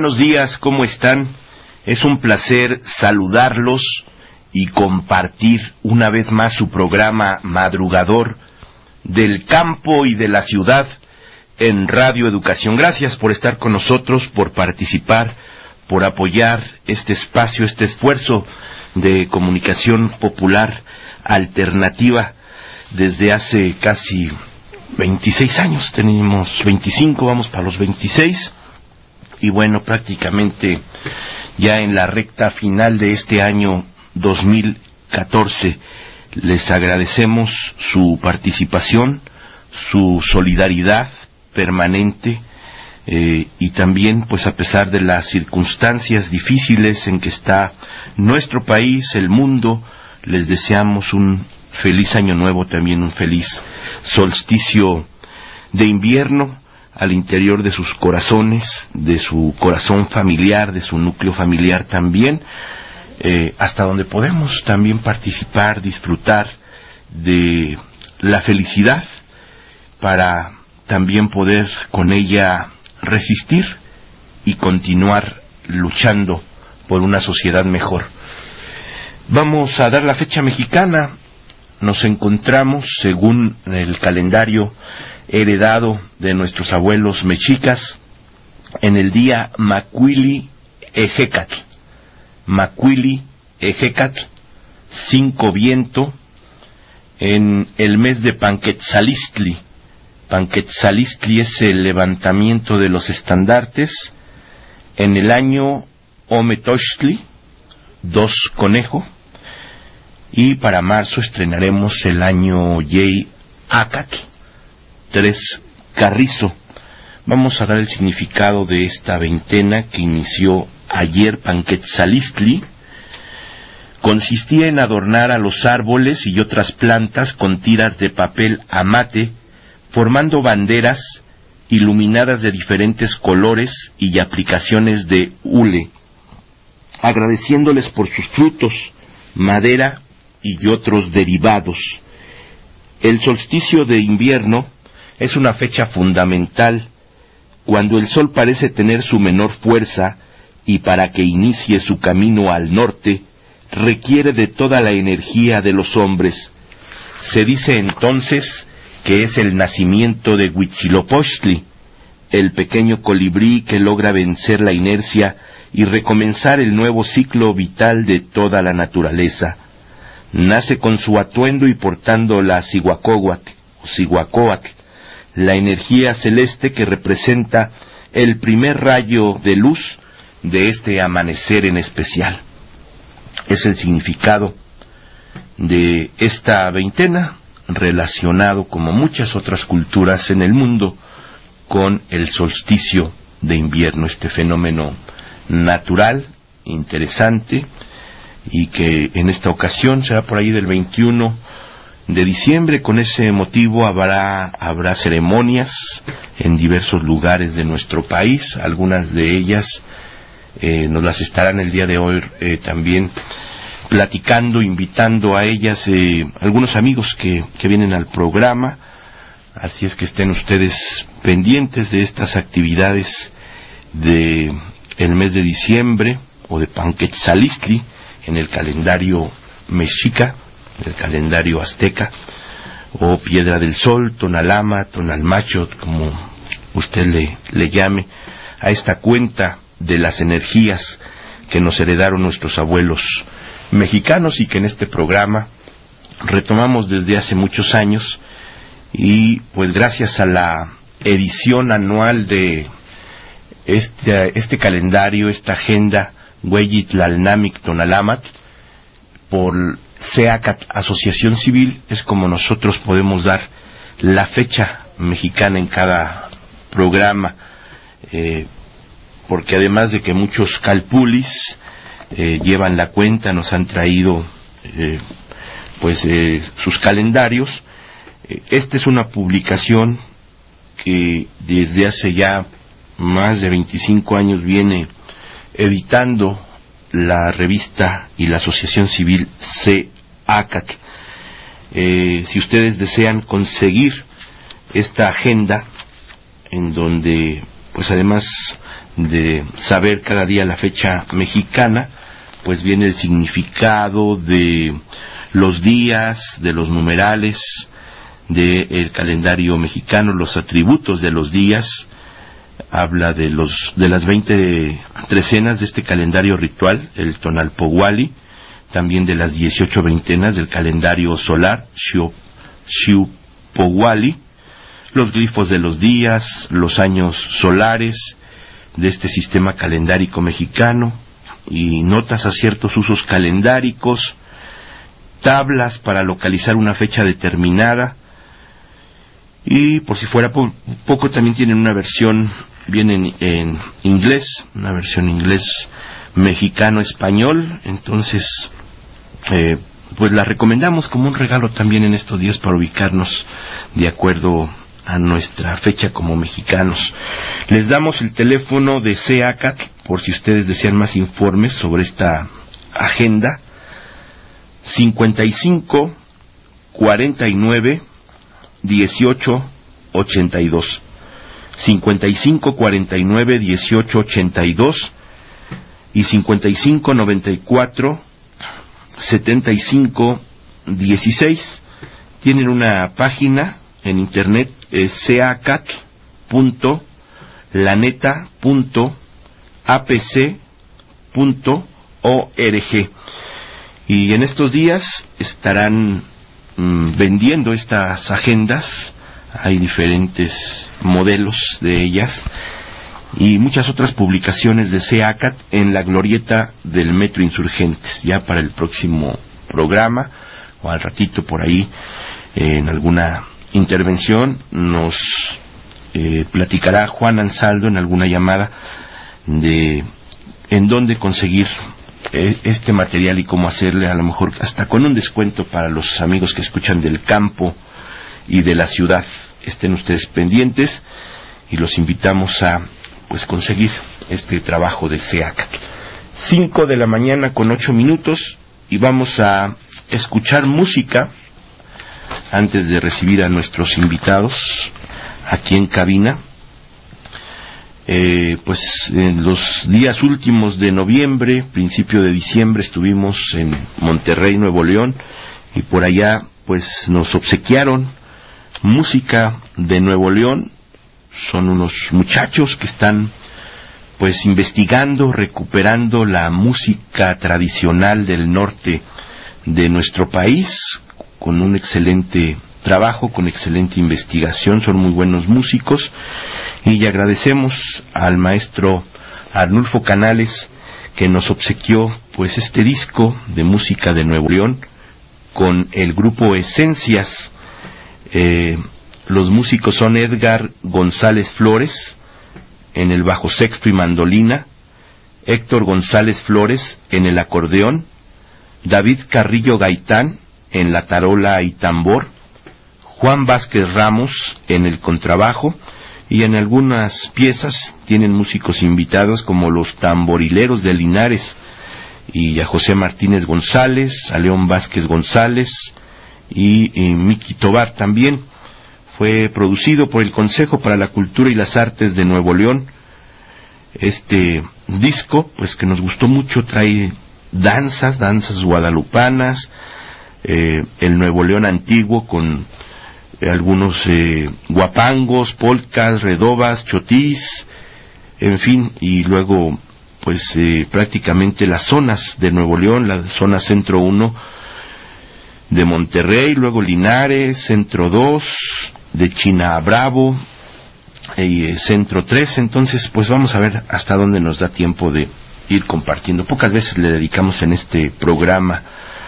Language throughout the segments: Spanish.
buenos días, ¿cómo están? Es un placer saludarlos y compartir una vez más su programa madrugador del campo y de la ciudad en Radio Educación. Gracias por estar con nosotros, por participar, por apoyar este espacio, este esfuerzo de comunicación popular alternativa desde hace casi 26 años. Tenemos 25, vamos para los 26, y bueno, prácticamente ya en la recta final de este año 2014. Les agradecemos su participación, su solidaridad permanente, y también, pues a pesar de las circunstancias difíciles en que está nuestro país, el mundo, les deseamos un feliz año nuevo, también un feliz solsticio de invierno al interior de sus corazones, de su corazón familiar, de su núcleo familiar también, hasta donde podemos también participar, disfrutar de la felicidad para también poder con ella resistir y continuar luchando por una sociedad mejor. Vamos a dar la fecha mexicana. Nos encontramos, según el calendario heredado de nuestros abuelos mexicas, en el día Macuili Ejecatl. Macuili Ejecatl, 5 viento, en el mes de Panquetzalistli. Panquetzalistli es el levantamiento de los estandartes. En el año Ometochtli, 2 conejo. Y para marzo estrenaremos el año Yey Acatl, 3 carrizo. Vamos a dar el significado de esta veintena que inició ayer. Panquetzalistli consistía en adornar a los árboles y otras plantas con tiras de papel amate, formando banderas iluminadas de diferentes colores y aplicaciones de hule, agradeciéndoles por sus frutos, madera y otros derivados. El solsticio de invierno es una fecha fundamental cuando el sol parece tener su menor fuerza, y para que inicie su camino al norte requiere de toda la energía de los hombres. Se dice entonces que es el nacimiento de Huitzilopochtli, el pequeño colibrí que logra vencer la inercia y recomenzar el nuevo ciclo vital de toda la naturaleza. Nace con su atuendo y portando la Cihuacóatl, la energía celeste que representa el primer rayo de luz de este amanecer en especial. Es el significado de esta veintena, relacionado, como muchas otras culturas en el mundo, con el solsticio de invierno, este fenómeno natural, interesante, y que en esta ocasión será por ahí del 21 de diciembre. Con ese motivo habrá ceremonias en diversos lugares de nuestro país. Algunas de ellas nos las estarán el día de hoy también platicando, invitando a ellas algunos amigos que vienen al programa. Así es que estén ustedes pendientes de estas actividades de el mes de diciembre, o de Panquetzalistli en el calendario mexica, en el calendario azteca, o Piedra del Sol, Tonalama, Tonalmachot, como usted le llame, a esta cuenta de las energías que nos heredaron nuestros abuelos mexicanos, y que en este programa retomamos desde hace muchos años. Y pues gracias a la edición anual de este calendario, esta agenda Hueyitlalnamic Tonalamat, por SEACAT, Asociación Civil, es como nosotros podemos dar la fecha mexicana en cada programa, porque además de que muchos calpulis llevan la cuenta, nos han traído sus calendarios. Esta es una publicación que desde hace ya más de 25 años viene editando la revista y la Asociación Civil SEACAT. Si ustedes desean conseguir esta agenda, en donde pues además de saber cada día la fecha mexicana, pues viene el significado de los días, de los numerales del calendario mexicano, los atributos de los días. Habla de las 20 trecenas de este calendario ritual, el Tonalpohualli, también de las 18 veintenas del calendario solar, Xiuhpohualli, los glifos de los días, los años solares de este sistema calendárico mexicano, y notas a ciertos usos calendáricos, tablas para localizar una fecha determinada, y por si fuera poco también tienen una versión, viene en inglés, una versión inglés mexicano-español. Entonces pues la recomendamos como un regalo también en estos días para ubicarnos de acuerdo a nuestra fecha como mexicanos. Les damos el teléfono de CEACAT por si ustedes desean más informes sobre esta agenda: 55 49 18 82, 55 49 18 82 y 55 94 75 16. Tienen una página en internet, ceacat.laneta.apc.org, y en estos días estarán vendiendo estas agendas. Hay diferentes modelos de ellas y muchas otras publicaciones de CEACAT en la glorieta del Metro Insurgentes. Ya para el próximo programa o al ratito por ahí, en alguna intervención, nos platicará Juan Ansaldo en alguna llamada de en dónde conseguir este material y cómo hacerle, a lo mejor hasta con un descuento para los amigos que escuchan del campo y de la ciudad. Estén ustedes pendientes y los invitamos a pues conseguir este trabajo de CEACAT. 5 de la mañana con 8 minutos, y vamos a escuchar música antes de recibir a nuestros invitados aquí en cabina. Pues en los días últimos de noviembre, principio de diciembre, estuvimos en Monterrey, Nuevo León, y por allá pues nos obsequiaron música de Nuevo León. Son unos muchachos que están pues investigando, recuperando la música tradicional del norte de nuestro país, con un excelente trabajo, con excelente investigación. Son muy buenos músicos, y agradecemos al maestro Arnulfo Canales que nos obsequió pues este disco de música de Nuevo León con el grupo Esencias. Los músicos son Edgar González Flores en el bajo sexto y mandolina, Héctor González Flores en el acordeón, David Carrillo Gaitán en la tarola y tambor, Juan Vázquez Ramos en el contrabajo, y en algunas piezas tienen músicos invitados como los Tamborileros de Linares, y a José Martínez González, a León Vázquez González y Miki Tobar también. Fue producido por el Consejo para la Cultura y las Artes de Nuevo León. Este disco, pues que nos gustó mucho, trae danzas guadalupanas, el Nuevo León antiguo con algunos guapangos, polcas, redobas, chotís, en fin, y luego pues prácticamente las zonas de Nuevo León, la zona Centro 1 de Monterrey, luego Linares, Centro 2, de China a Bravo, Centro 3. Entonces pues vamos a ver hasta dónde nos da tiempo de ir compartiendo. Pocas veces le dedicamos en este programa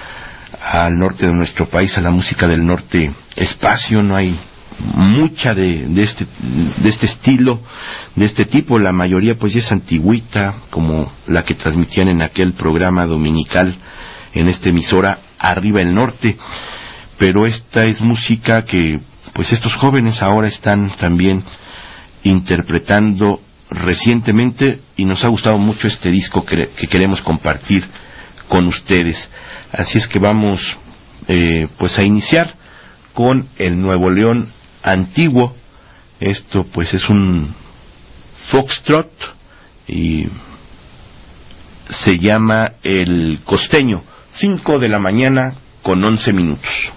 al norte de nuestro país, a la música del norte, espacio. No hay mucha de este estilo, de este tipo. La mayoría pues ya es antigüita, como la que transmitían en aquel programa dominical en esta emisora Arriba el Norte, pero esta es música que pues estos jóvenes ahora están también interpretando recientemente, y nos ha gustado mucho este disco que queremos compartir con ustedes. Así es que vamos pues a iniciar con el Nuevo León antiguo. Esto pues es un foxtrot y se llama El Costeño. 5 de la mañana con 11 minutos.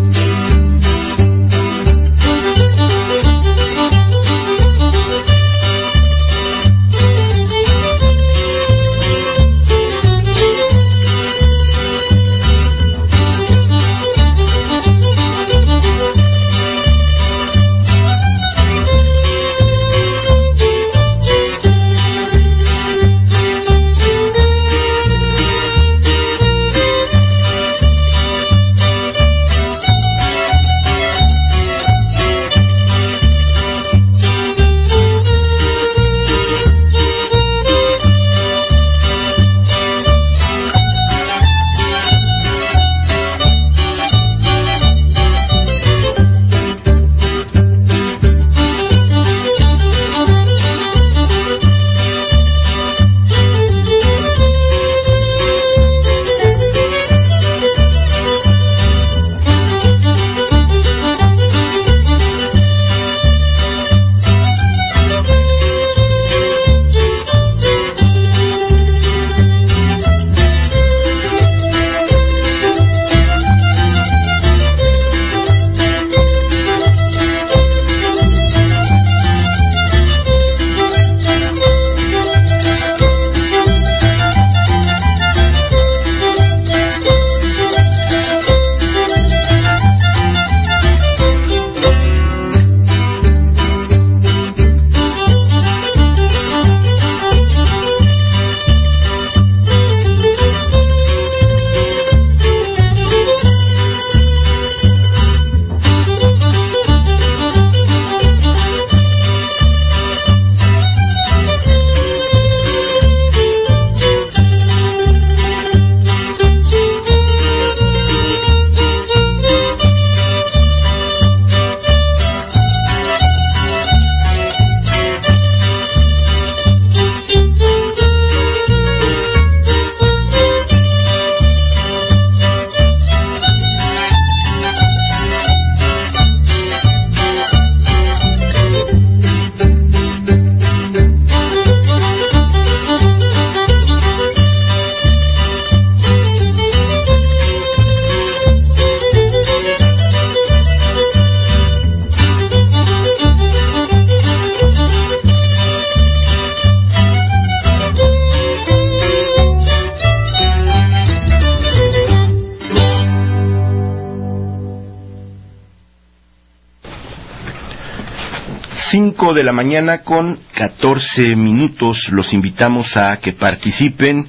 De la mañana con 14 minutos. Los invitamos a que participen,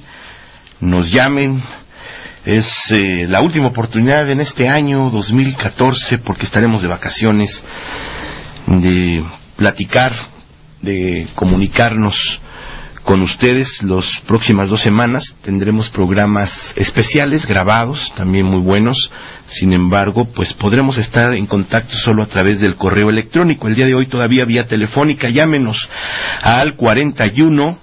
nos llamen. Es la última oportunidad en este año 2014, porque estaremos de vacaciones, de platicar, de comunicarnos con ustedes. Las próximas 2 semanas tendremos programas especiales grabados, también muy buenos. Sin embargo, pues podremos estar en contacto solo a través del correo electrónico. El día de hoy todavía vía telefónica. Llámenos al 41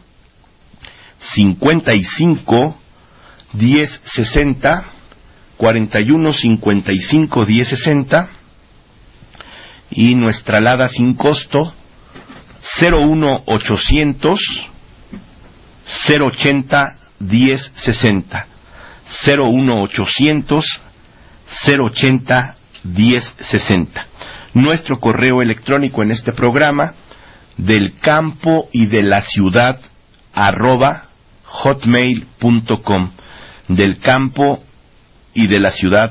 55 10 60, 41 55 10 60, y nuestra alada sin costo 01 800 080 10 60, 01 800 080 10 60. Nuestro correo electrónico en este programa, del campo y de la ciudad @hotmail.com, del campo y de la ciudad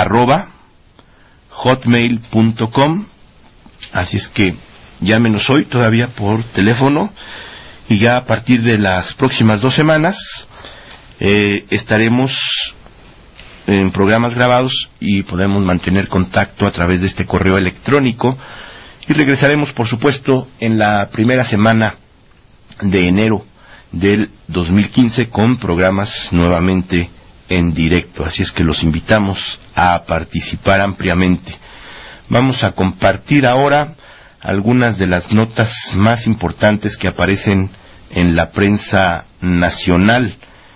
@hotmail.com. Así es que llámenos hoy todavía por teléfono, y ya a partir de las próximas 2 semanas estaremos en programas grabados y podemos mantener contacto a través de este correo electrónico, y regresaremos, por supuesto, en la primera semana de enero del 2015 con programas nuevamente en directo. Así es que los invitamos a participar ampliamente. Vamos a compartir ahora algunas de las notas más importantes que aparecen en la prensa nacional,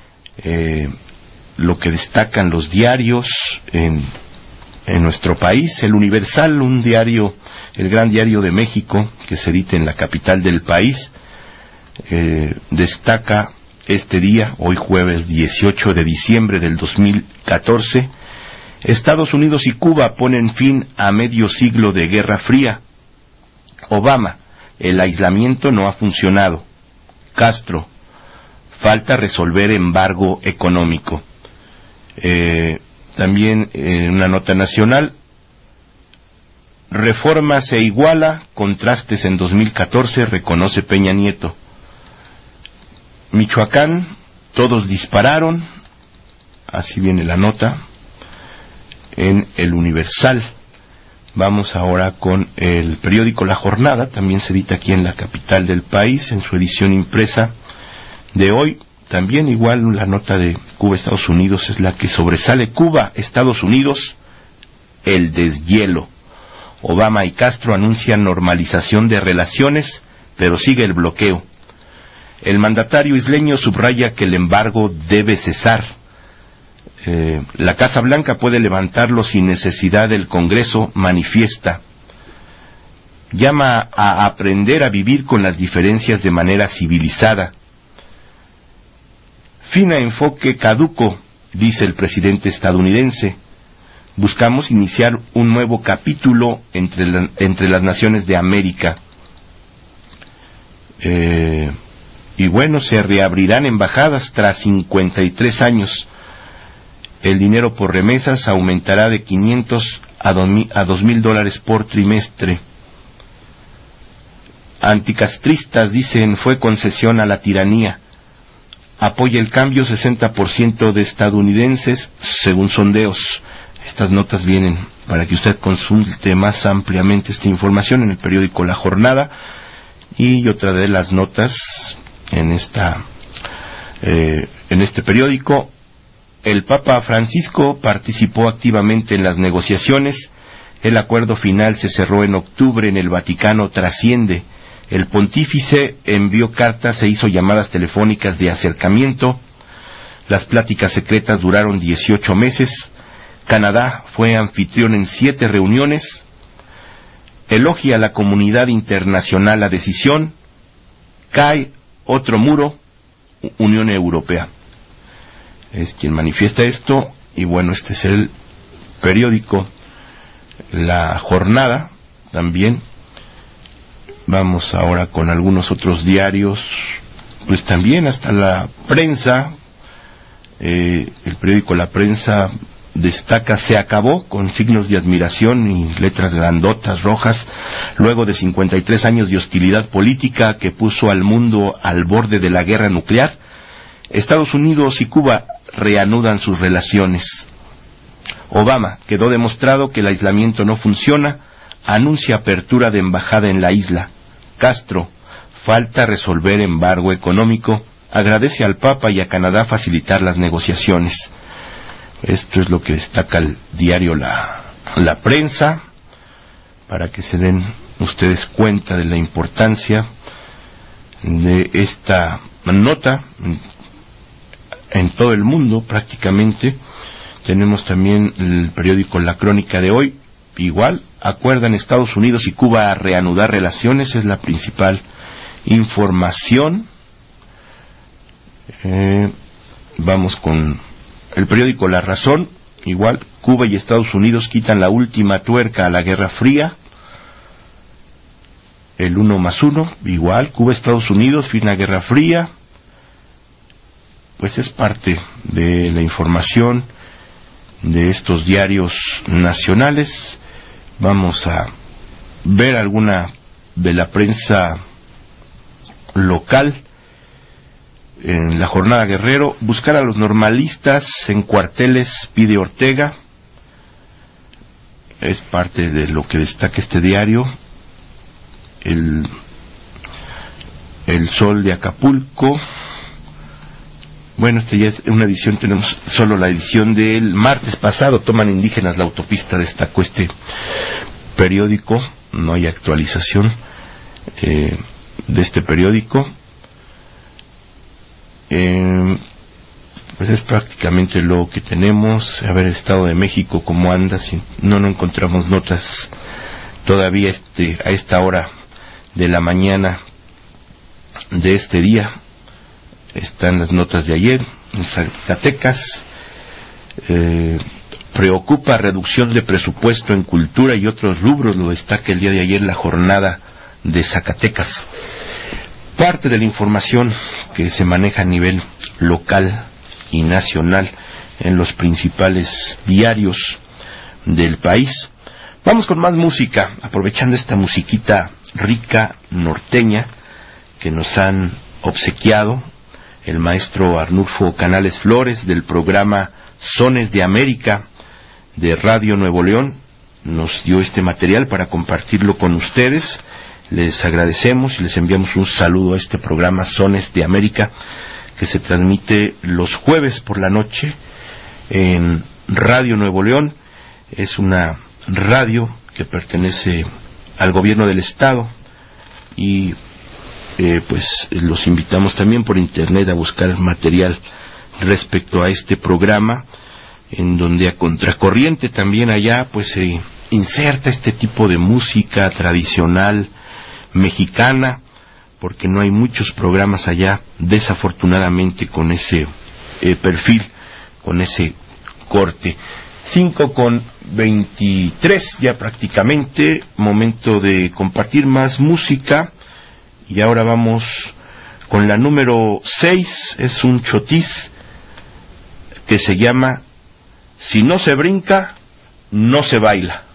lo que destacan los diarios en nuestro país. El Universal, un diario, el gran diario de México, que se edita en la capital del país, destaca este día, hoy jueves 18 de diciembre del 2014, Estados Unidos y Cuba ponen fin a medio siglo de Guerra Fría. Obama, el aislamiento no ha funcionado. Castro, falta resolver embargo económico. También una nota nacional, Reforma se iguala, contrastes en 2014, reconoce Peña Nieto. Michoacán, todos dispararon, así viene la nota, en el Universal. Vamos ahora con el periódico La Jornada, también se edita aquí en la capital del país, en su edición impresa de hoy. También igual la nota de Cuba-Estados Unidos es la que sobresale. Cuba-Estados Unidos, el deshielo. Obama y Castro anuncian normalización de relaciones, pero sigue el bloqueo. El mandatario isleño subraya que el embargo debe cesar. La Casa Blanca puede levantarlo sin necesidad del Congreso, manifiesta. Llama a aprender a vivir con las diferencias de manera civilizada. Fin a enfoque caduco, dice el presidente estadounidense. Buscamos iniciar un nuevo capítulo entre las naciones de América. Y bueno, se reabrirán embajadas tras 53 años. El dinero por remesas aumentará de $500 a $2,000 por trimestre. Anticastristas dicen fue concesión a la tiranía. Apoya el cambio 60% de estadounidenses, según sondeos. Estas notas vienen para que usted consulte más ampliamente esta información en el periódico La Jornada. Y otra de las notas en este periódico, el Papa Francisco participó activamente en las negociaciones. El acuerdo final se cerró en octubre en el Vaticano, trasciende. El pontífice envió cartas e hizo llamadas telefónicas de acercamiento. Las pláticas secretas duraron 18 meses. Canadá fue anfitrión en 7 reuniones. Elogia a la comunidad internacional la decisión. Cae otro muro, Unión Europea. Es quien manifiesta esto. Y bueno, este es el periódico La Jornada también. Vamos ahora con algunos otros diarios, pues también hasta la prensa. El periódico La Prensa destaca se acabó, con signos de admiración y letras grandotas rojas, luego de 53 años de hostilidad política que puso al mundo al borde de la guerra nuclear. Estados Unidos y Cuba reanudan sus relaciones. Obama, quedó demostrado que el aislamiento no funciona, anuncia apertura de embajada en la isla. Castro, falta resolver embargo económico, agradece al Papa y a Canadá facilitar las negociaciones. Esto es lo que destaca el diario La Prensa, para que se den ustedes cuenta de la importancia de esta nota en todo el mundo prácticamente. Tenemos también el periódico La Crónica de hoy, igual, acuerdan Estados Unidos y Cuba a reanudar relaciones, es la principal información. Vamos con el periódico La Razón, igual, Cuba y Estados Unidos quitan la última tuerca a la Guerra Fría. El 1+1, igual, Cuba, Estados Unidos, fin a Guerra Fría. Pues es parte de la información de estos diarios nacionales. Vamos a ver alguna de la prensa local. En La Jornada, Guerrero, buscar a los normalistas en cuarteles, pide Ortega. Es parte de lo que destaca este diario. El Sol de Acapulco. Bueno, esta ya es una edición, tenemos solo la edición del martes pasado. Toman indígenas la autopista, destacó este periódico. No hay actualización de este periódico. Pues es prácticamente lo que tenemos. A ver, Estado de México, ¿cómo anda? Si no encontramos notas todavía a esta hora de la mañana de este día. Están las notas de ayer. En Zacatecas preocupa reducción de presupuesto en cultura y otros rubros, lo destaca el día de ayer la jornada de Zacatecas. Parte de la información que se maneja a nivel local y nacional en los principales diarios del país. Vamos con más música, aprovechando esta musiquita rica norteña que nos han obsequiado el maestro Arnulfo Canales Flores del programa Sones de América de Radio Nuevo León. Nos dio este material para compartirlo con ustedes. Les agradecemos y les enviamos un saludo a este programa Sones de América, que se transmite los jueves por la noche en Radio Nuevo León. Es una radio que pertenece al gobierno del estado y pues los invitamos también por internet a buscar material respecto a este programa, en donde a contracorriente también allá pues se inserta este tipo de música tradicional mexicana, porque no hay muchos programas allá desafortunadamente con ese perfil, con ese corte. 5:23 ya prácticamente, momento de compartir más música, y ahora vamos con la número 6, es un chotis que se llama Si no se brinca, no se baila.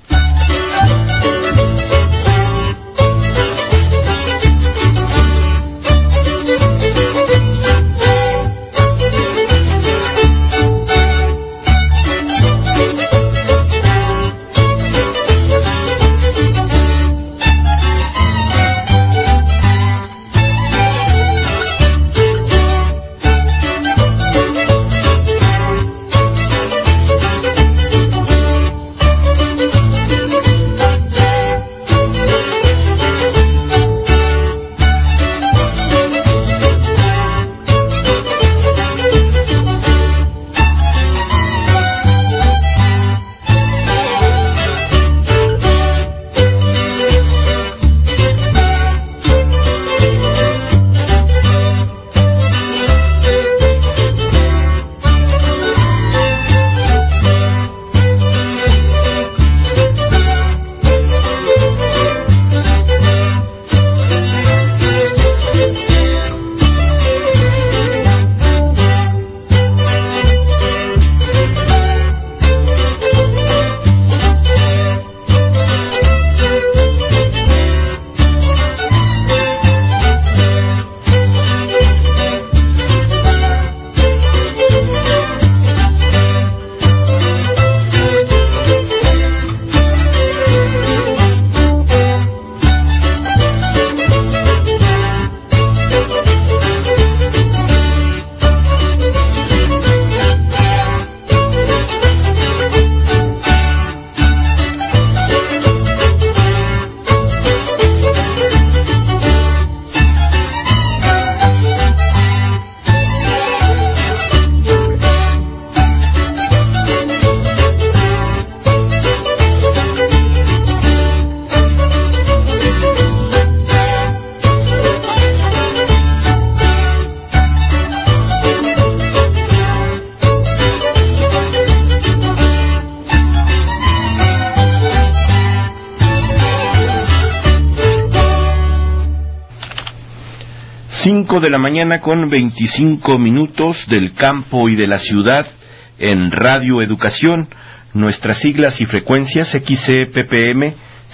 De la mañana con 25 minutos del campo y de la ciudad en Radio Educación. Nuestras siglas y frecuencias: XCPPM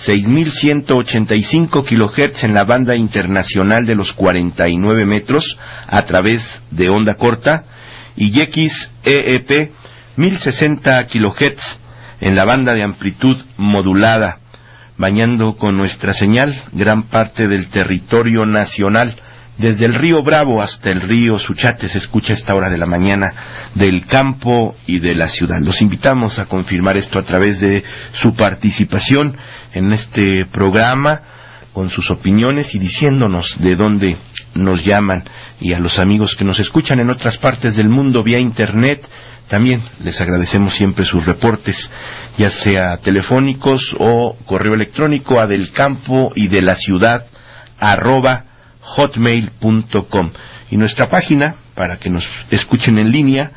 6185 kHz en la banda internacional de los 49 metros a través de onda corta, y XEEP 1060 kHz en la banda de amplitud modulada, bañando con nuestra señal gran parte del territorio nacional. Desde el río Bravo hasta el río Suchate se escucha a esta hora de la mañana del campo y de la ciudad. Los invitamos a confirmar esto a través de su participación en este programa, con sus opiniones y diciéndonos de dónde nos llaman, y a los amigos que nos escuchan en otras partes del mundo vía internet. También les agradecemos siempre sus reportes, ya sea telefónicos o correo electrónico a delcampoydelaciudad hotmail.com. Y nuestra página, para que nos escuchen en línea,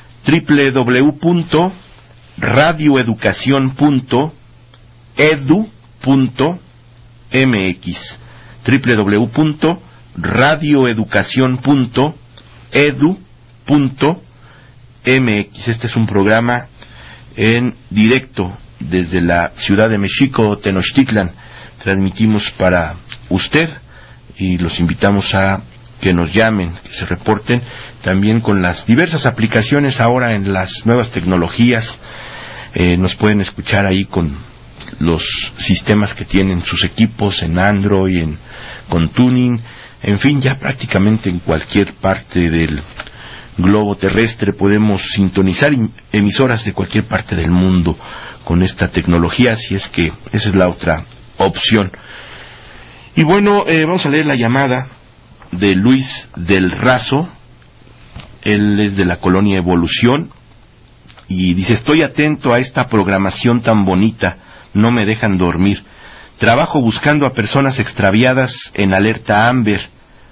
www.radioeducacion.edu.mx, www.radioeducacion.edu.mx. Este es un programa en directo desde la ciudad de México, Tenochtitlan. Transmitimos para usted y los invitamos a que nos llamen, que se reporten, también con las diversas aplicaciones ahora en las nuevas tecnologías. Nos pueden escuchar ahí con los sistemas que tienen sus equipos en Android, con Tuning, en fin, ya prácticamente en cualquier parte del globo terrestre podemos sintonizar emisoras de cualquier parte del mundo con esta tecnología, así es que esa es la otra opción. Y bueno, vamos a leer la llamada de Luis del Razo. Él es de la colonia Evolución y dice: estoy atento a esta programación tan bonita, no me dejan dormir. Trabajo buscando a personas extraviadas en alerta Amber.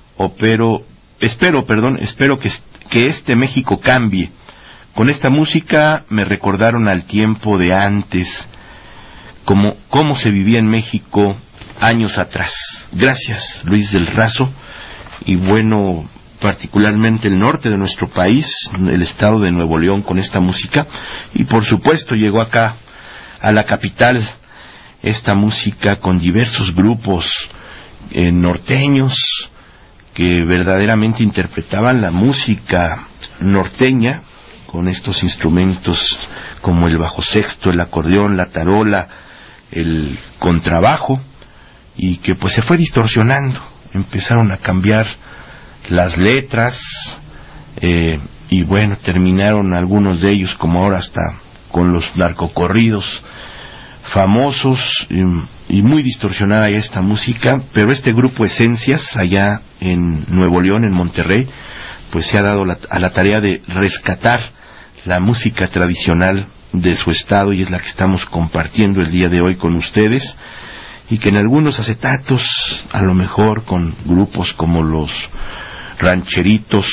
Espero que este México cambie. Con esta música me recordaron al tiempo de antes, cómo se vivía en México años atrás. Gracias, Luis del Razo. Y bueno, particularmente el norte de nuestro país, el estado de Nuevo León, con esta música. Y por supuesto llegó acá a la capital esta música con diversos grupos norteños que verdaderamente interpretaban la música norteña con estos instrumentos como el bajo sexto, el acordeón, la tarola, el contrabajo, y que pues se fue distorsionando. Empezaron a cambiar las letras y bueno, terminaron algunos de ellos, como ahora hasta con los narcocorridos famosos, y muy distorsionada esta música. Pero este grupo Esencias, allá en Nuevo León, en Monterrey, pues se ha dado a la tarea de rescatar la música tradicional de su estado, y es la que estamos compartiendo el día de hoy con ustedes, y que en algunos acetatos, a lo mejor con grupos como los Rancheritos,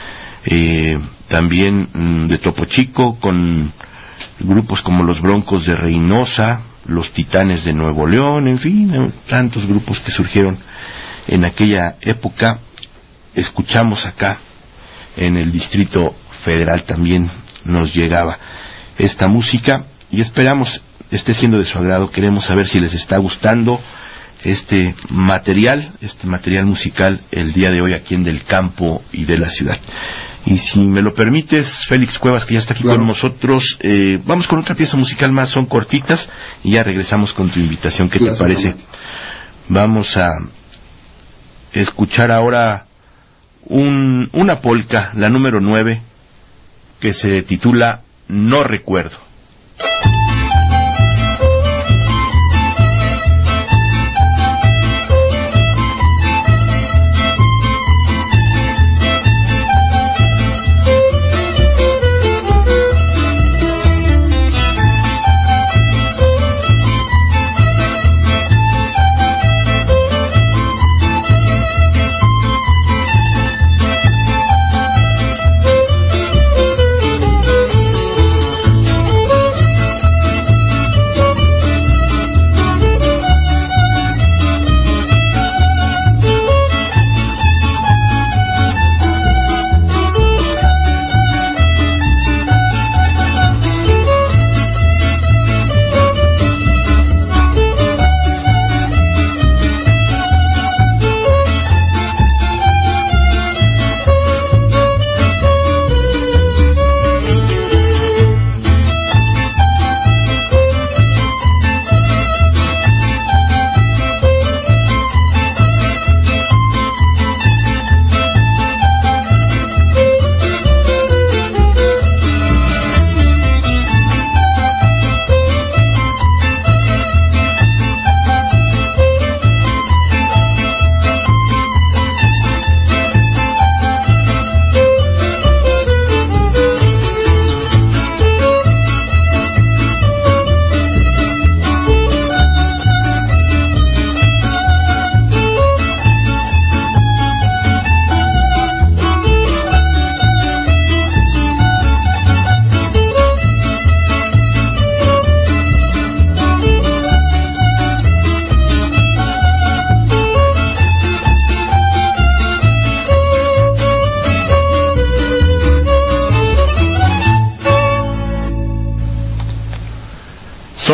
también de Topo Chico, con grupos como los Broncos de Reynosa, los Titanes de Nuevo León, en fin, tantos grupos que surgieron en aquella época. Escuchamos acá en el Distrito Federal, también nos llegaba esta música, y esperamos esté siendo de su agrado. Queremos saber si les está gustando este material musical el día de hoy aquí en Del Campo y de la Ciudad. Y si me lo permites, Félix Cuevas, que ya está aquí con nosotros, vamos con otra pieza musical más, son cortitas, y ya regresamos con tu invitación. ¿Qué te parece? Vamos a escuchar ahora una polka, la número 9, que se titula No Recuerdo.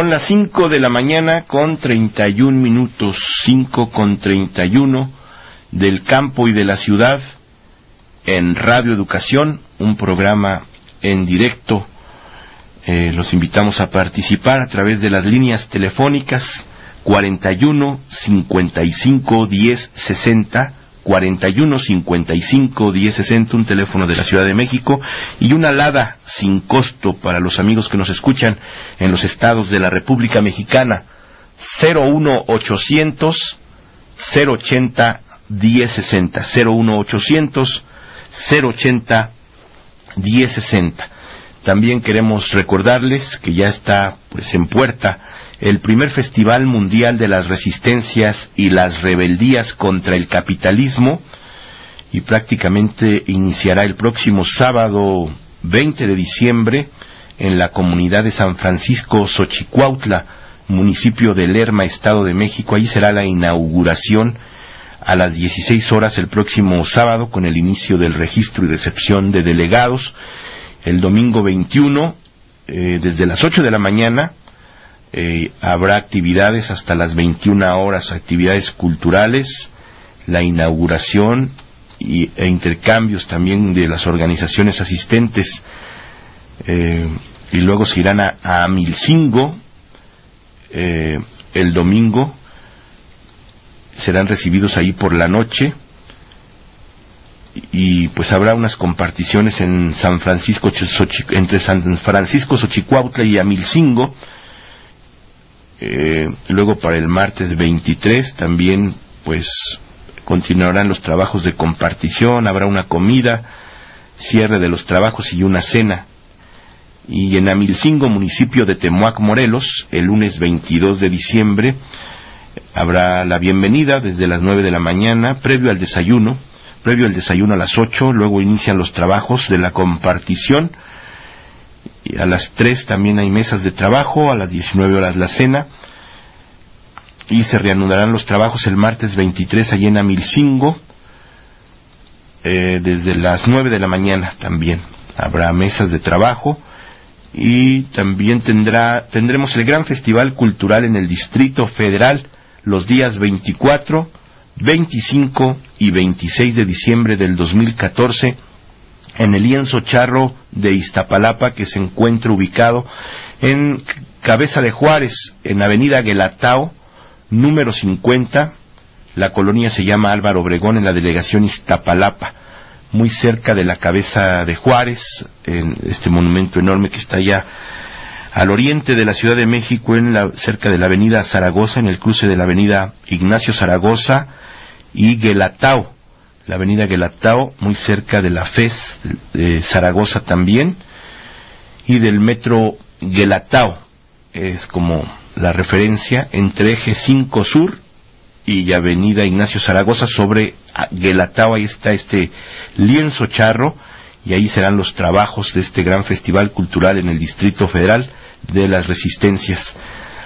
Son las 5 de la mañana con 31 minutos, 5 con 31 del campo y de la ciudad en Radio Educación, un programa en directo. Los invitamos a participar a través de las líneas telefónicas 41 55 10 60, 41 55 10 60, un teléfono de la Ciudad de México, y una alada sin costo para los amigos que nos escuchan en los estados de la República Mexicana, 01 800 080 1060, 01 800 080 1060. También queremos recordarles que ya está en puerta el primer Festival Mundial de las Resistencias y las Rebeldías contra el Capitalismo, y prácticamente iniciará el próximo sábado 20 de diciembre en la comunidad de San Francisco Xochicuautla, municipio de Lerma, Estado de México. Ahí será la inauguración a las 16 horas el próximo sábado, con el inicio del registro y recepción de delegados. El domingo 21, desde las 8 de la mañana, habrá actividades hasta las 21 horas, actividades culturales, la inauguración e intercambios también de las organizaciones asistentes, y luego se irán a Amilcingo el domingo, serán recibidos ahí por la noche, y pues habrá unas comparticiones en San Francisco, entre San Francisco Xochicuautla y Amilcingo. Luego para el martes 23 también pues continuarán los trabajos de compartición, habrá una comida, cierre de los trabajos y una cena. Y en Amilcingo, municipio de Temuac, Morelos, el lunes 22 de diciembre habrá la bienvenida desde las 9 de la mañana, previo al desayuno a las 8, luego inician los trabajos de la compartición, y a las 3 también hay mesas de trabajo, a las 19 horas la cena, y se reanudarán los trabajos el martes 23 allí en Amilcingo, desde las 9 de la mañana también habrá mesas de trabajo, y también tendremos el gran festival cultural en el Distrito Federal los días 24, 25 y 26 de diciembre del 2014, en el lienzo charro de Iztapalapa, que se encuentra ubicado en Cabeza de Juárez, en Avenida Guelatao, número 50. La colonia se llama Álvaro Obregón, en la delegación Iztapalapa, muy cerca de la Cabeza de Juárez, en este monumento enorme que está allá al oriente de la Ciudad de México, cerca de la Avenida Zaragoza, en el cruce de la Avenida Ignacio Zaragoza y Guelatao. La Avenida Guelatao, muy cerca de la FES de Zaragoza también, y del metro Guelatao, es como la referencia entre Eje 5 Sur y Avenida Ignacio Zaragoza sobre Guelatao. Ahí está este lienzo charro, y ahí serán los trabajos de este gran festival cultural en el Distrito Federal de las Resistencias.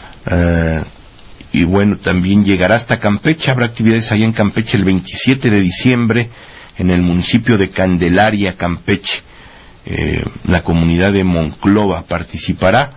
Y bueno, también llegará hasta Campeche, habrá actividades allá en Campeche el 27 de diciembre, en el municipio de Candelaria, Campeche. La comunidad de Monclova participará.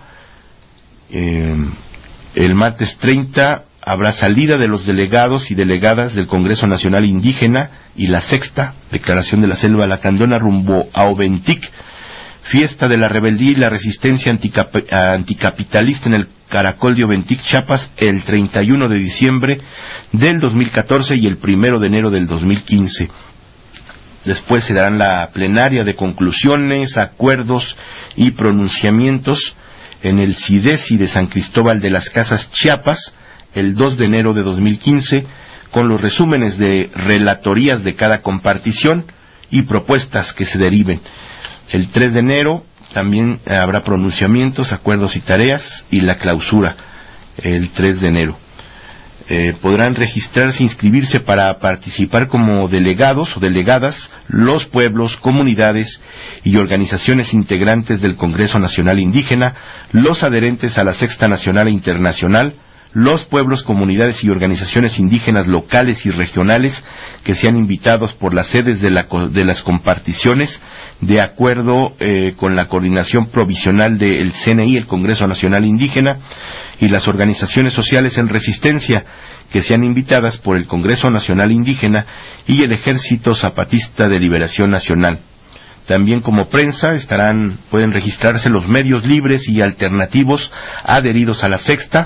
El martes 30 habrá salida de los delegados y delegadas del Congreso Nacional Indígena y la sexta declaración de la Selva Lacandona rumbo a Oventic, fiesta de la rebeldía y la resistencia anticapitalista en el Caracol de Oventic, Chiapas, el 31 de diciembre del 2014 y el 1 de enero del 2015. Después se darán la plenaria de conclusiones, acuerdos y pronunciamientos en el CIDESI de San Cristóbal de las Casas, Chiapas, el 2 de enero de 2015, con los resúmenes de relatorías de cada compartición y propuestas que se deriven. El 3 de enero también habrá pronunciamientos, acuerdos y tareas, y la clausura el 3 de enero. Podrán registrarse e inscribirse para participar como delegados o delegadas los pueblos, comunidades y organizaciones integrantes del Congreso Nacional Indígena, los adherentes a la Sexta Nacional e Internacional, los pueblos, comunidades y organizaciones indígenas locales y regionales que sean invitados por las sedes de las comparticiones, de acuerdo con la coordinación provisional del CNI, el Congreso Nacional Indígena, y las organizaciones sociales en resistencia, que sean invitadas por el Congreso Nacional Indígena y el Ejército Zapatista de Liberación Nacional. También como prensa pueden registrarse los medios libres y alternativos adheridos a la Sexta.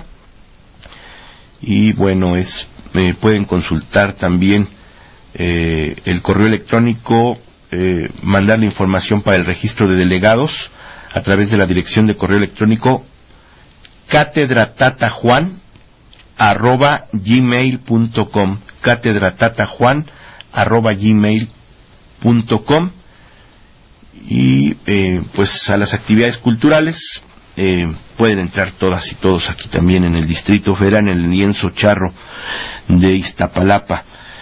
Y bueno, pueden consultar también el correo electrónico, mandar la información para el registro de delegados a través de la dirección de correo electrónico catedratatajuan@gmail.com, catedratatajuan@gmail.com. Y pues a las actividades culturales pueden entrar todas y todos aquí también en el Distrito Federal, en el lienzo charro de Iztapalapa.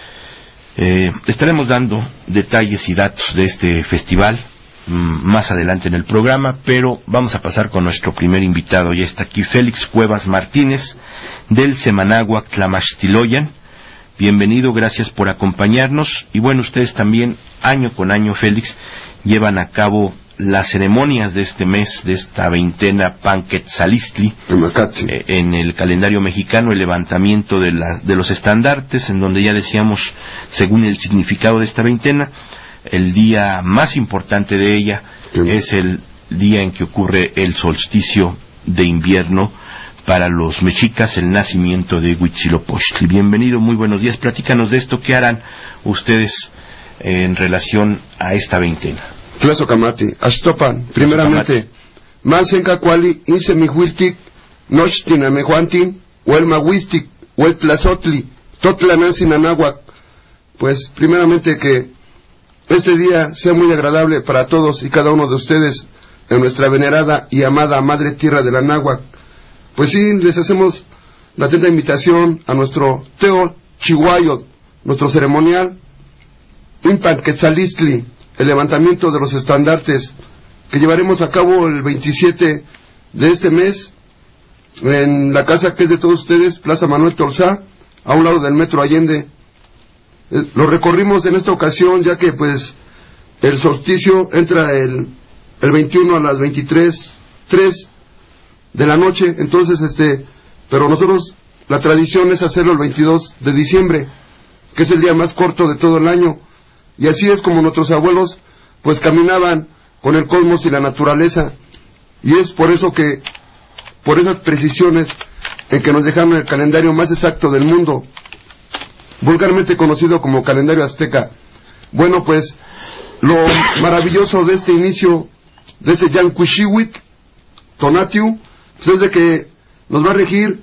Estaremos dando detalles y datos de este festival más adelante en el programa, pero vamos a pasar con nuestro primer invitado. Ya está aquí Félix Cuevas Martínez, del Semanáhuac Tlamachtiloyan. Bienvenido, gracias por acompañarnos. Y bueno, ustedes también, año con año, Félix, llevan a cabo las ceremonias de este mes, de esta veintena Panquetzalistli, en el calendario mexicano, el levantamiento de los estandartes, en donde ya decíamos, según el significado de esta veintena, el día más importante de ella es el día en que ocurre el solsticio de invierno para los mexicas, el nacimiento de Huitzilopochtli. Bienvenido, muy buenos días. Platícanos de esto, ¿qué harán ustedes en relación a esta veintena? Tlazocamati, Astopan, primeramente, Masenka Kuali, Insemihuiltic, Nochtinamehuantin, Huelmahuistic, Hueltlazotli, Totlanansinanahuac. Pues, primeramente que este día sea muy agradable para todos y cada uno de ustedes en nuestra venerada y amada Madre Tierra de la Náhuac. Pues sí, les hacemos la atenta invitación a nuestro Teo Chihuayot, nuestro ceremonial, Panquetzalistli, el levantamiento de los estandartes, que llevaremos a cabo el 27 de este mes, en la casa que es de todos ustedes, Plaza Manuel Tolsá, a un lado del Metro Allende. Lo recorrimos en esta ocasión, ya que pues el solsticio entra el 21 a las 23:03 de la noche, entonces pero nosotros, la tradición es hacerlo el 22 de diciembre, que es el día más corto de todo el año. Y así es como nuestros abuelos pues caminaban con el cosmos y la naturaleza, y es por eso que, por esas precisiones en que nos dejaron el calendario más exacto del mundo, vulgarmente conocido como calendario azteca. Bueno, pues lo maravilloso de este inicio, de ese Yanquishiwit Tonatiu, pues es de que nos va a regir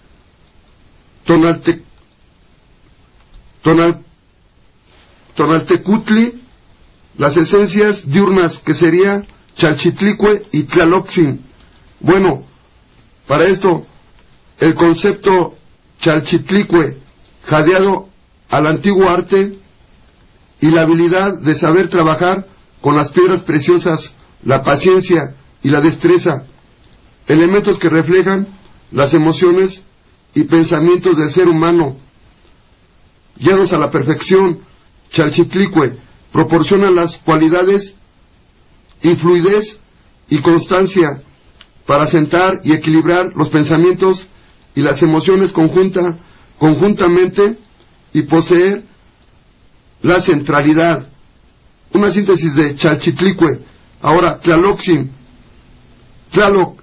Tonaltecutli, las esencias diurnas, que sería Chalchitlicue y Tlaloxin. Bueno, para esto, el concepto Chalchitlicue, jadeado al antiguo arte y la habilidad de saber trabajar con las piedras preciosas, la paciencia y la destreza, elementos que reflejan las emociones y pensamientos del ser humano. Guiados a la perfección, Chalchitlicue proporciona las cualidades y fluidez y constancia para sentar y equilibrar los pensamientos y las emociones conjuntamente y poseer la centralidad. Una síntesis de Chalchitlicue. Ahora, Tlaloxin, Tlaloc,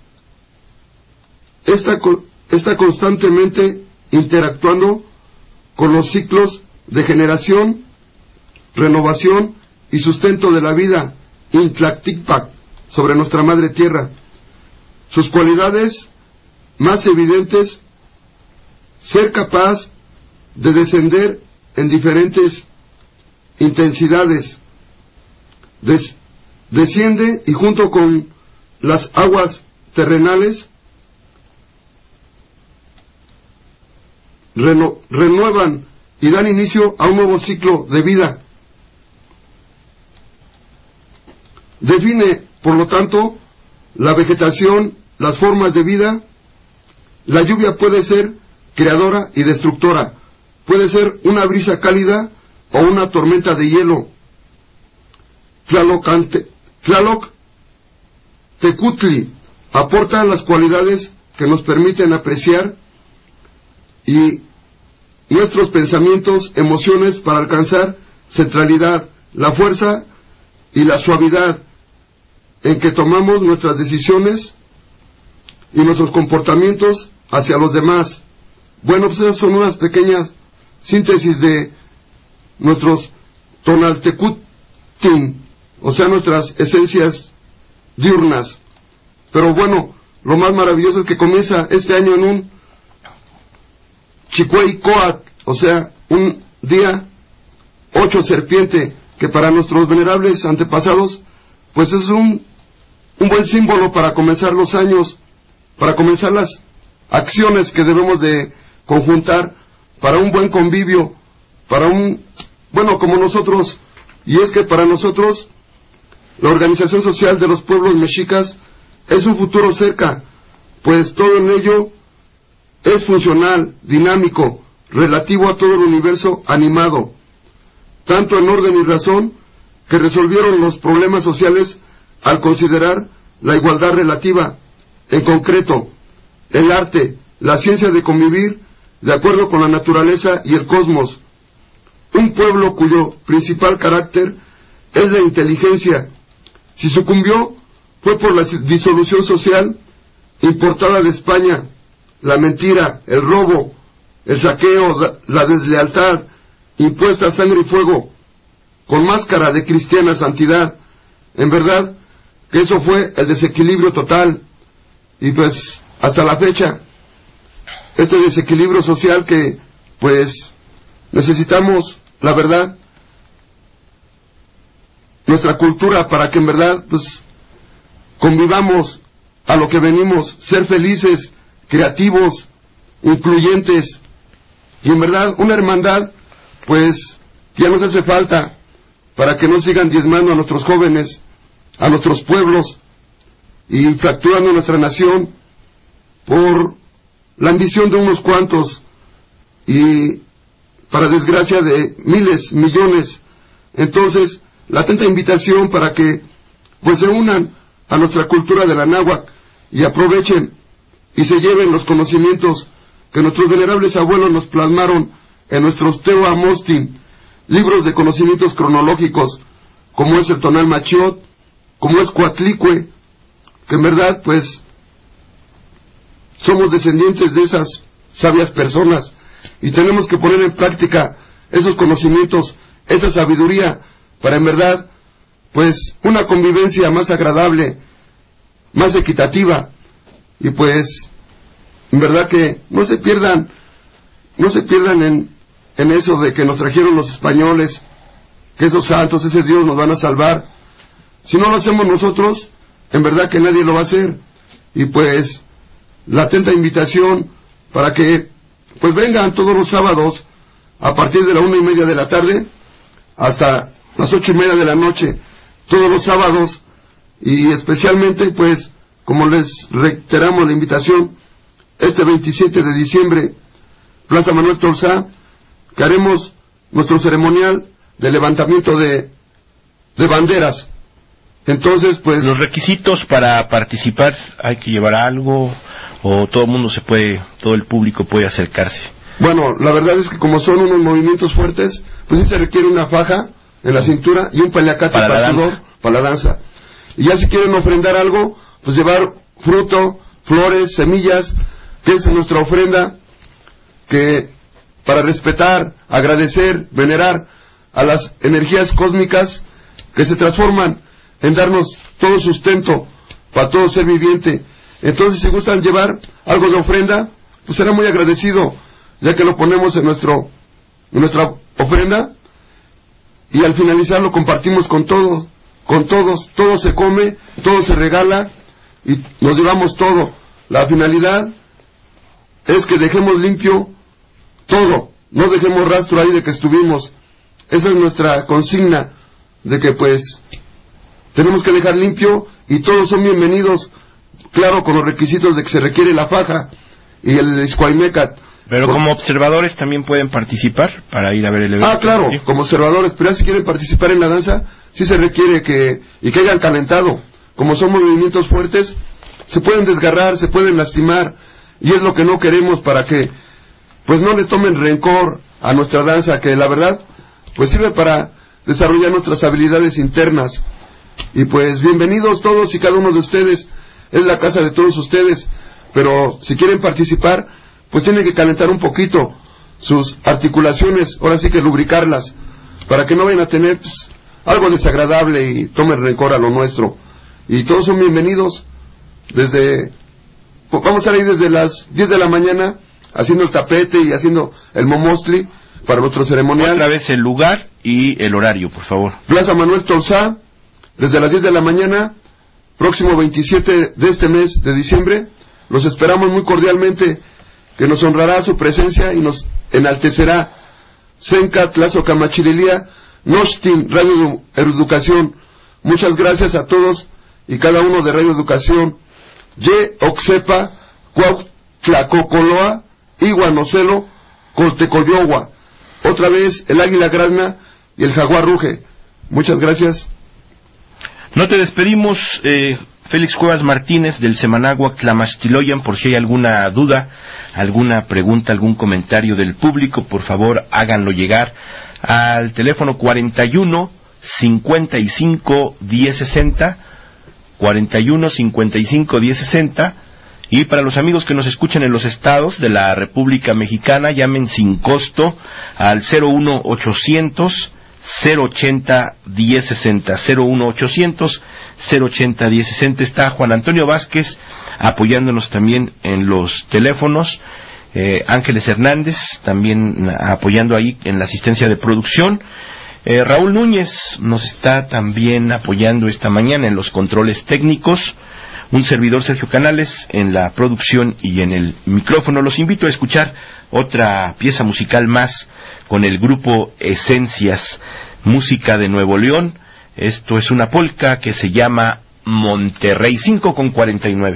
está constantemente interactuando con los ciclos de generación, renovación y sustento de la vida, Intlacticpac, sobre nuestra madre tierra. Sus cualidades más evidentes: ser capaz de descender en diferentes intensidades, desciende y junto con las aguas terrenales renuevan y dan inicio a un nuevo ciclo de vida. Define, por lo tanto, la vegetación, las formas de vida. La lluvia puede ser creadora y destructora. Puede ser una brisa cálida o una tormenta de hielo. Tlaloc Tecutli aporta las cualidades que nos permiten apreciar y nuestros pensamientos, emociones para alcanzar centralidad, la fuerza y la suavidad en que tomamos nuestras decisiones y nuestros comportamientos hacia los demás. Bueno, pues esas son unas pequeñas síntesis de nuestros Tonaltecutin, o sea, nuestras esencias diurnas. Pero bueno, lo más maravilloso es que comienza este año en un Chicuey Coat, o sea, un día 8 serpiente, que para nuestros venerables antepasados, pues es un buen símbolo para comenzar los años, para comenzar las acciones que debemos de conjuntar para un buen convivio, para bueno, como nosotros, y es que para nosotros, la organización social de los pueblos mexicas es un futuro cerca, pues todo en ello es funcional, dinámico, relativo a todo el universo animado, tanto en orden y razón, que resolvieron los problemas sociales al considerar la igualdad relativa, en concreto, el arte, la ciencia de convivir de acuerdo con la naturaleza y el cosmos. Un pueblo cuyo principal carácter es la inteligencia. Si sucumbió, fue por la disolución social importada de España, la mentira, el robo, el saqueo, la deslealtad, impuesta a sangre y fuego, con máscara de cristiana santidad. En verdad, que eso fue el desequilibrio total, y pues, hasta la fecha, este desequilibrio social que, pues, necesitamos, la verdad, nuestra cultura para que en verdad, pues, convivamos a lo que venimos, ser felices, creativos, incluyentes, y en verdad, una hermandad, pues, ya nos hace falta para que no sigan diezmando a nuestros jóvenes, a nuestros pueblos, y fracturando nuestra nación por la ambición de unos cuantos, y para desgracia de miles, millones. Entonces, la atenta invitación para que, pues, se unan a nuestra cultura de la náhuatl y aprovechen y se lleven los conocimientos que nuestros venerables abuelos nos plasmaron en nuestros Tehuamostin, libros de conocimientos cronológicos, como es el Tonal Machiot, como es Coatlicue, que en verdad, pues, somos descendientes de esas sabias personas, y tenemos que poner en práctica esos conocimientos, esa sabiduría, para en verdad, pues, una convivencia más agradable, más equitativa, y pues, en verdad que no se pierdan en eso de que nos trajeron los españoles, que esos santos, ese Dios nos van a salvar. Si no lo hacemos nosotros, en verdad que nadie lo va a hacer. Y pues, la atenta invitación para que, pues, vengan todos los sábados, a partir de la 1:30 de la tarde, hasta las 8:30 de la noche, todos los sábados, y especialmente, pues, como les reiteramos la invitación, este 27 de diciembre, Plaza Manuel Tolsá, que haremos nuestro ceremonial de levantamiento de banderas. Entonces, pues, los requisitos para participar, hay que llevar algo, o todo el mundo todo el público puede acercarse. Bueno, la verdad es que como son unos movimientos fuertes, pues sí se requiere una faja en la cintura y un paliacate para sudor, para la danza. Y ya si quieren ofrendar algo, pues llevar fruto, flores, semillas, que es nuestra ofrenda, que para respetar, agradecer, venerar a las energías cósmicas que se transforman en darnos todo sustento para todo ser viviente. Entonces, si gustan llevar algo de ofrenda, pues será muy agradecido, ya que lo ponemos en nuestra ofrenda, y al finalizar lo compartimos con todos, todo se come, todo se regala, y nos llevamos todo. La finalidad es que dejemos limpio todo, no dejemos rastro ahí de que estuvimos. Esa es nuestra consigna, de que pues tenemos que dejar limpio, y todos son bienvenidos, claro, con los requisitos de que se requiere la faja y el escuaimecat. Pero como observadores también pueden participar para ir a ver el evento. Claro, como observadores, pero ya si quieren participar en la danza, sí se requiere que hayan calentado. Como son movimientos fuertes, se pueden desgarrar, se pueden lastimar, y es lo que no queremos, para que pues no le tomen rencor a nuestra danza, que la verdad pues sirve para desarrollar nuestras habilidades internas. Y pues bienvenidos todos y cada uno de ustedes, es la casa de todos ustedes, pero si quieren participar, pues tienen que calentar un poquito sus articulaciones, ahora sí que lubricarlas, para que no vayan a tener pues, algo desagradable y tomen rencor a lo nuestro. Y todos son bienvenidos. Vamos a estar ahí desde las 10 de la mañana haciendo el tapete y haciendo el momostli para nuestro ceremonial. Otra vez el lugar y el horario, por favor. Plaza Manuel Tolsá, desde las 10 de la mañana, próximo 27 de este mes de diciembre. Los esperamos muy cordialmente, que nos honrará su presencia y nos enaltecerá. Senca Tlazo Camachililia, Noshtin Radio Educación. Muchas gracias a todos y cada uno de Radio Educación. Ye Oxepa, Cuautlacocoloa, Iguanocelo, Coltecoyogua. Otra vez el águila grazna y el jaguar ruge. Muchas gracias. No te despedimos, Félix Cuevas Martínez del Semanagua Tlamastiloyan. Por si hay alguna duda, alguna pregunta, algún comentario del público, por favor háganlo llegar al teléfono 41 55 1060, 41 55 1060. Y para los amigos que nos escuchan en los estados de la República Mexicana, llamen sin costo al 01800 080 1060, 01800 080 1060. Está Juan Antonio Vázquez apoyándonos también en los teléfonos, Ángeles Hernández también apoyando ahí en la asistencia de producción, Raúl Núñez nos está también apoyando esta mañana en los controles técnicos, un servidor Sergio Canales en la producción y en el micrófono. Los invito a escuchar otra pieza musical más con el grupo Esencias, música de Nuevo León. Esto es una polca que se llama Monterrey, 5:49.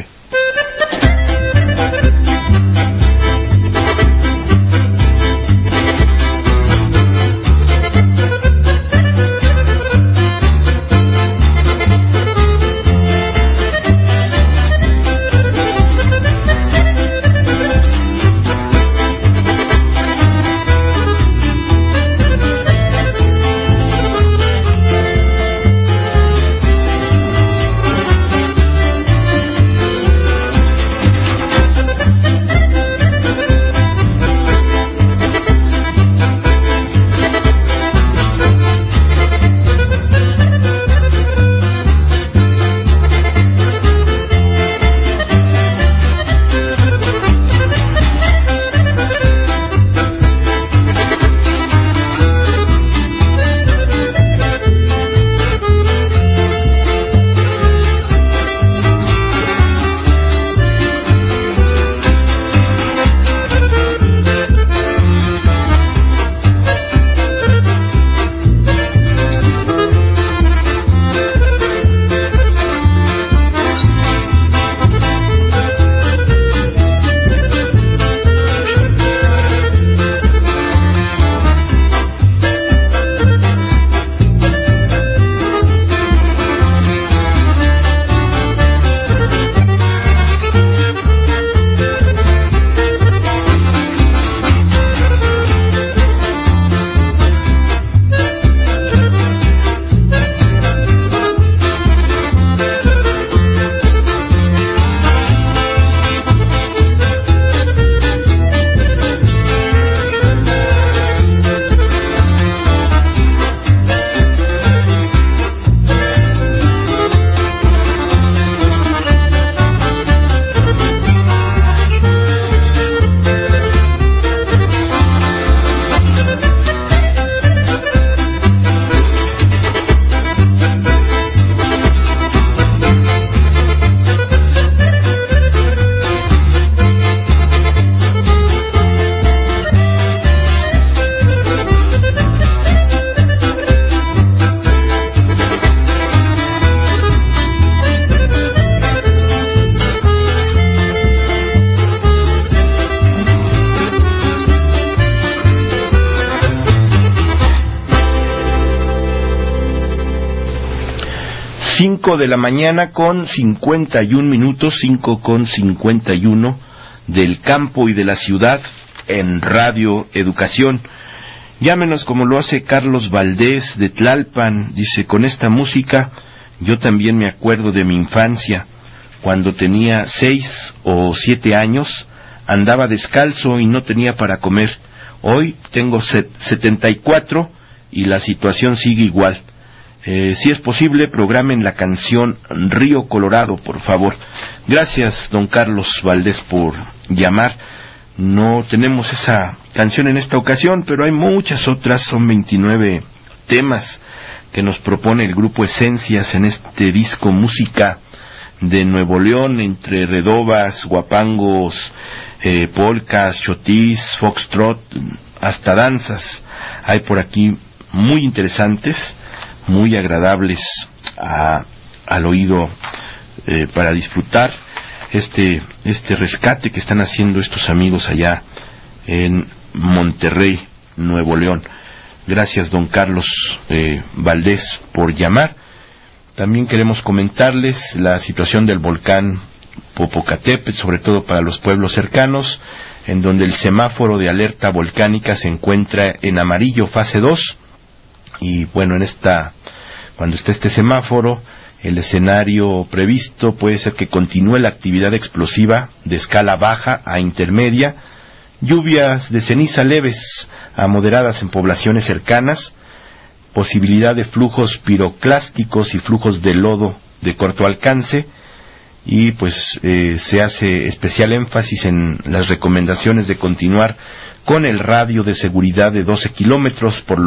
5 de la mañana con 51 minutos, 5:51 del campo y de la ciudad en Radio Educación. Llámenos como lo hace Carlos Valdés de Tlalpan. Dice, con esta música yo también me acuerdo de mi infancia. Cuando tenía 6 o 7 años, andaba descalzo y no tenía para comer. Hoy tengo 74 y la situación sigue igual. Si es posible, programen la canción Río Colorado, por favor. Gracias, don Carlos Valdés, por llamar. No tenemos esa canción en esta ocasión, pero hay muchas otras. Son 29 temas que nos propone el grupo Esencias en este disco Música de Nuevo León, entre redobas, guapangos, polcas, chotís, foxtrot, hasta danzas. Hay por aquí muy interesantes, muy agradables al oído, para disfrutar este rescate que están haciendo estos amigos allá en Monterrey, Nuevo León. Gracias, don Carlos Valdés, por llamar. También queremos comentarles la situación del volcán Popocatépetl, sobre todo para los pueblos cercanos, en donde el semáforo de alerta volcánica se encuentra en amarillo, fase 2, y bueno, cuando esté este semáforo, el escenario previsto puede ser que continúe la actividad explosiva de escala baja a intermedia, lluvias de ceniza leves a moderadas en poblaciones cercanas, posibilidad de flujos piroclásticos y flujos de lodo de corto alcance, y pues se hace especial énfasis en las recomendaciones de continuar con el radio de seguridad de 12 kilómetros, por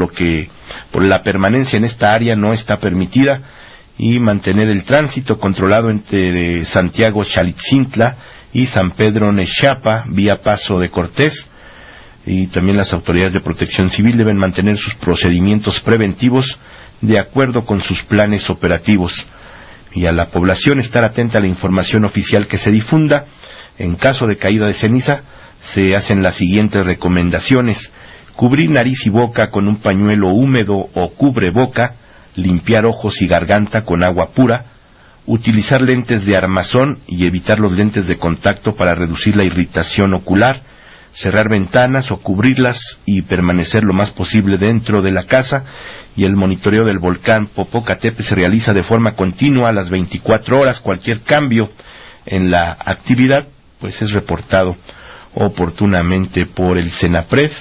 la permanencia en esta área no está permitida, y mantener el tránsito controlado entre Santiago Xalitzintla y San Pedro Nexapa, vía Paso de Cortés. Y también las autoridades de protección civil deben mantener sus procedimientos preventivos de acuerdo con sus planes operativos, y a la población estar atenta a la información oficial que se difunda. En caso de caída de ceniza, se hacen las siguientes recomendaciones: cubrir nariz y boca con un pañuelo húmedo o cubreboca, limpiar ojos y garganta con agua pura, utilizar lentes de armazón y evitar los lentes de contacto para reducir la irritación ocular, cerrar ventanas o cubrirlas y permanecer lo más posible dentro de la casa. Y el monitoreo del volcán Popocatépetl se realiza de forma continua a las 24 horas. Cualquier cambio en la actividad pues es reportado oportunamente por el CENAPRED.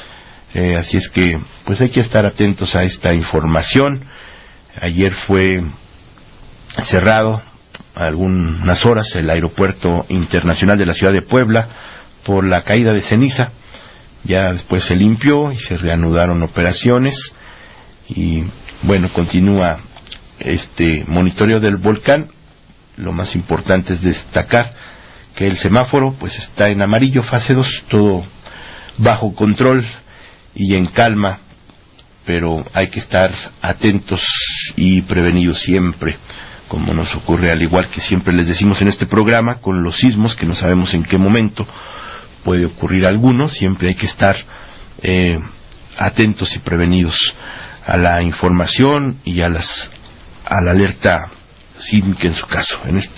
Así es que pues hay que estar atentos a esta información. Ayer fue cerrado algunas horas el aeropuerto internacional de la ciudad de Puebla por la caída de ceniza. Ya después se limpió y se reanudaron operaciones, y bueno, continúa este monitoreo del volcán. Lo más importante es destacar que el semáforo pues está en amarillo, fase 2, todo bajo control y en calma, pero hay que estar atentos y prevenidos siempre, como nos ocurre, al igual que siempre les decimos en este programa, con los sismos, que no sabemos en qué momento puede ocurrir alguno. Siempre hay que estar atentos y prevenidos a la información y a la alerta sísmica en su caso.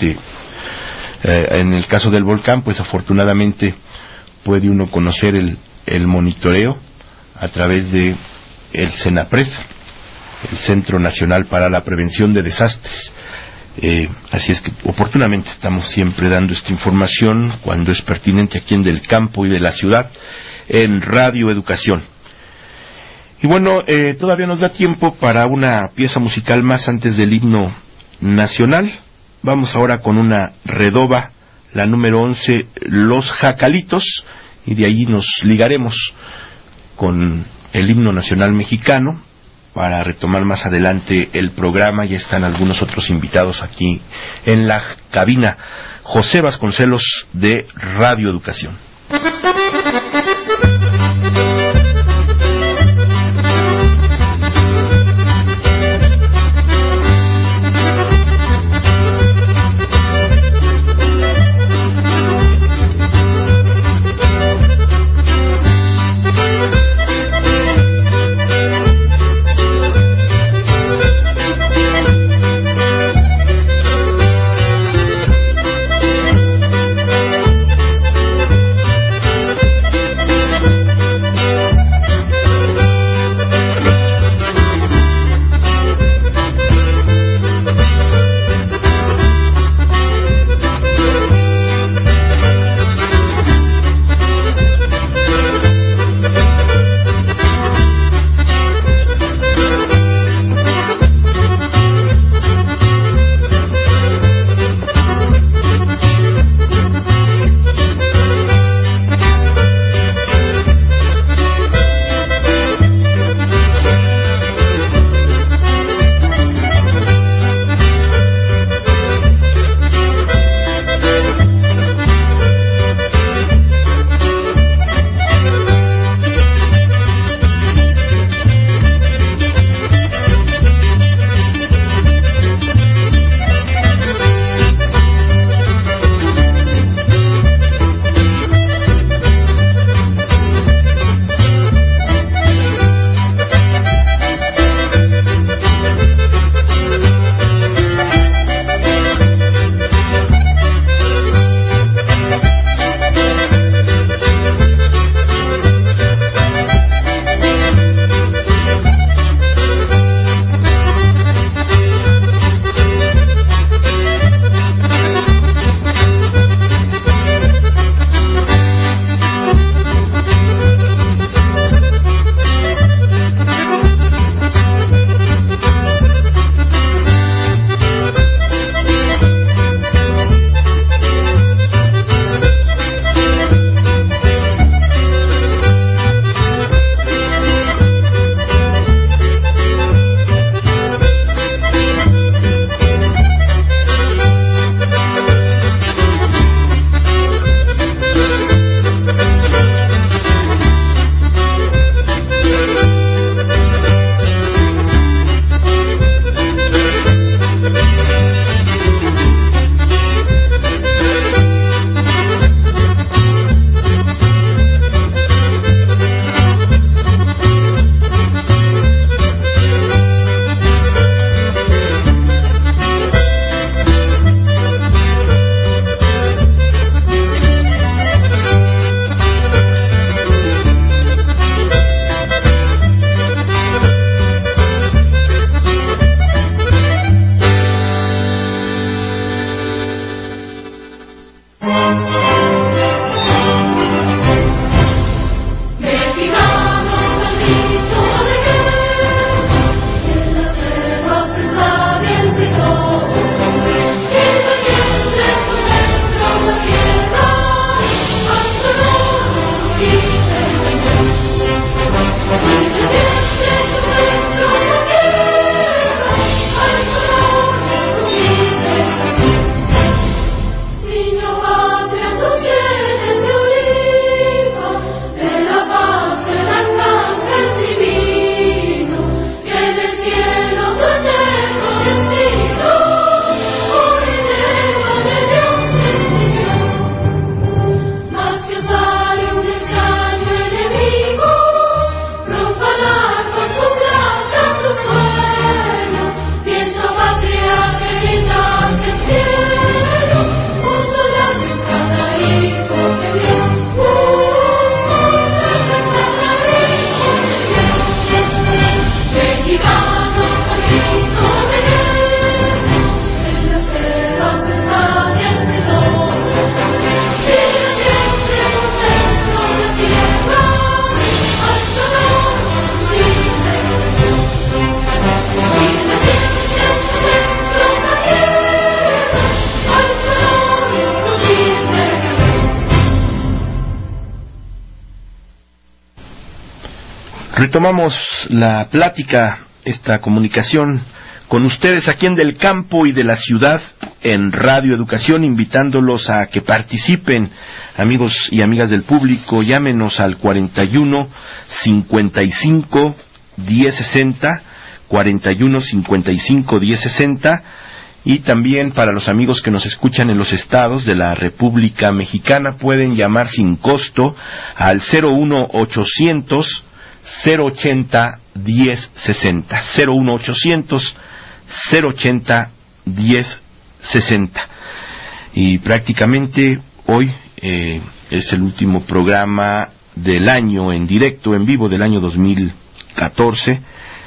En el caso del volcán, pues afortunadamente puede uno conocer el monitoreo a través de el CENAPRED, el Centro Nacional para la Prevención de Desastres. Así es que oportunamente estamos siempre dando esta información cuando es pertinente aquí en Del Campo y de la Ciudad en Radio Educación. Y bueno, todavía nos da tiempo para una pieza musical más antes del himno nacional. Vamos ahora con una redoba, la número 11, Los Jacalitos, y de ahí nos ligaremos con el himno nacional mexicano para retomar más adelante el programa. Ya están algunos otros invitados aquí en la cabina. José Vasconcelos de Radio Educación. Retomamos la plática, esta comunicación con ustedes aquí en Del Campo y de la Ciudad en Radio Educación, invitándolos a que participen, amigos y amigas del público. Llámenos al 41 55 1060, 41 55 1060, y también para los amigos que nos escuchan en los estados de la República Mexicana pueden llamar sin costo al 01800 080 1060, 01800 080 1060. Y prácticamente hoy es el último programa del año en directo, en vivo del año 2014.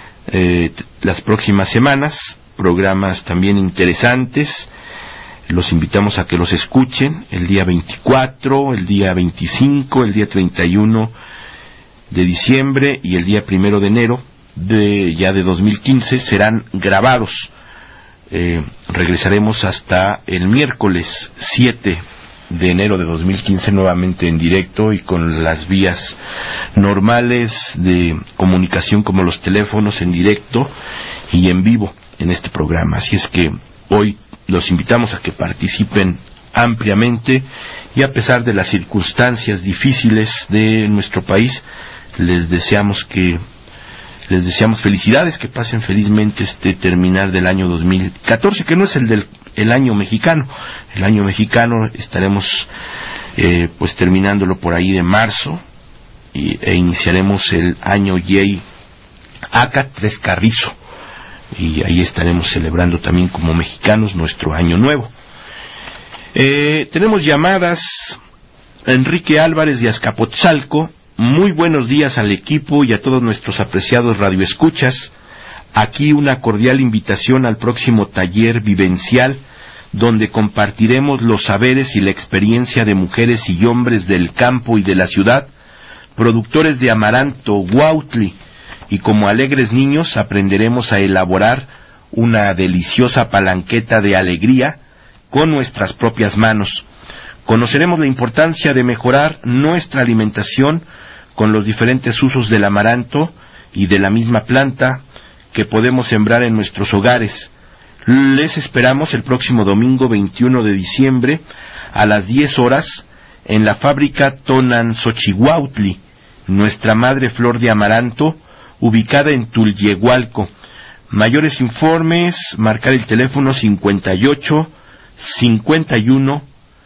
Las próximas semanas, programas también interesantes. Los invitamos a que los escuchen el día 24, el día 25, el día 31 de diciembre y el día 1 de enero ya de 2015 serán grabados. Regresaremos hasta el miércoles 7 de enero de 2015 nuevamente en directo y con las vías normales de comunicación como los teléfonos en directo y en vivo en este programa. Así es que hoy los invitamos a que participen ampliamente y a pesar de las circunstancias difíciles de nuestro país, les deseamos felicidades, que pasen felizmente este terminar del año 2014, que no es el año mexicano. El año mexicano estaremos pues terminándolo por ahí de marzo e iniciaremos el año Yey Aca Tres Carrizo, y ahí estaremos celebrando también como mexicanos nuestro año nuevo. Tenemos llamadas. Enrique Álvarez de Azcapotzalco: muy buenos días al equipo y a todos nuestros apreciados radioescuchas. Aquí una cordial invitación al próximo taller vivencial, donde compartiremos los saberes y la experiencia de mujeres y hombres del campo y de la ciudad, productores de amaranto huautli, y como alegres niños aprenderemos a elaborar una deliciosa palanqueta de alegría con nuestras propias manos. Conoceremos la importancia de mejorar nuestra alimentación con los diferentes usos del amaranto y de la misma planta que podemos sembrar en nuestros hogares. Les esperamos el próximo domingo 21 de diciembre a las 10 horas en la fábrica Tonanxochihuautli, nuestra madre flor de amaranto, ubicada en Tulyehualco. Mayores informes, marcar el teléfono 58 51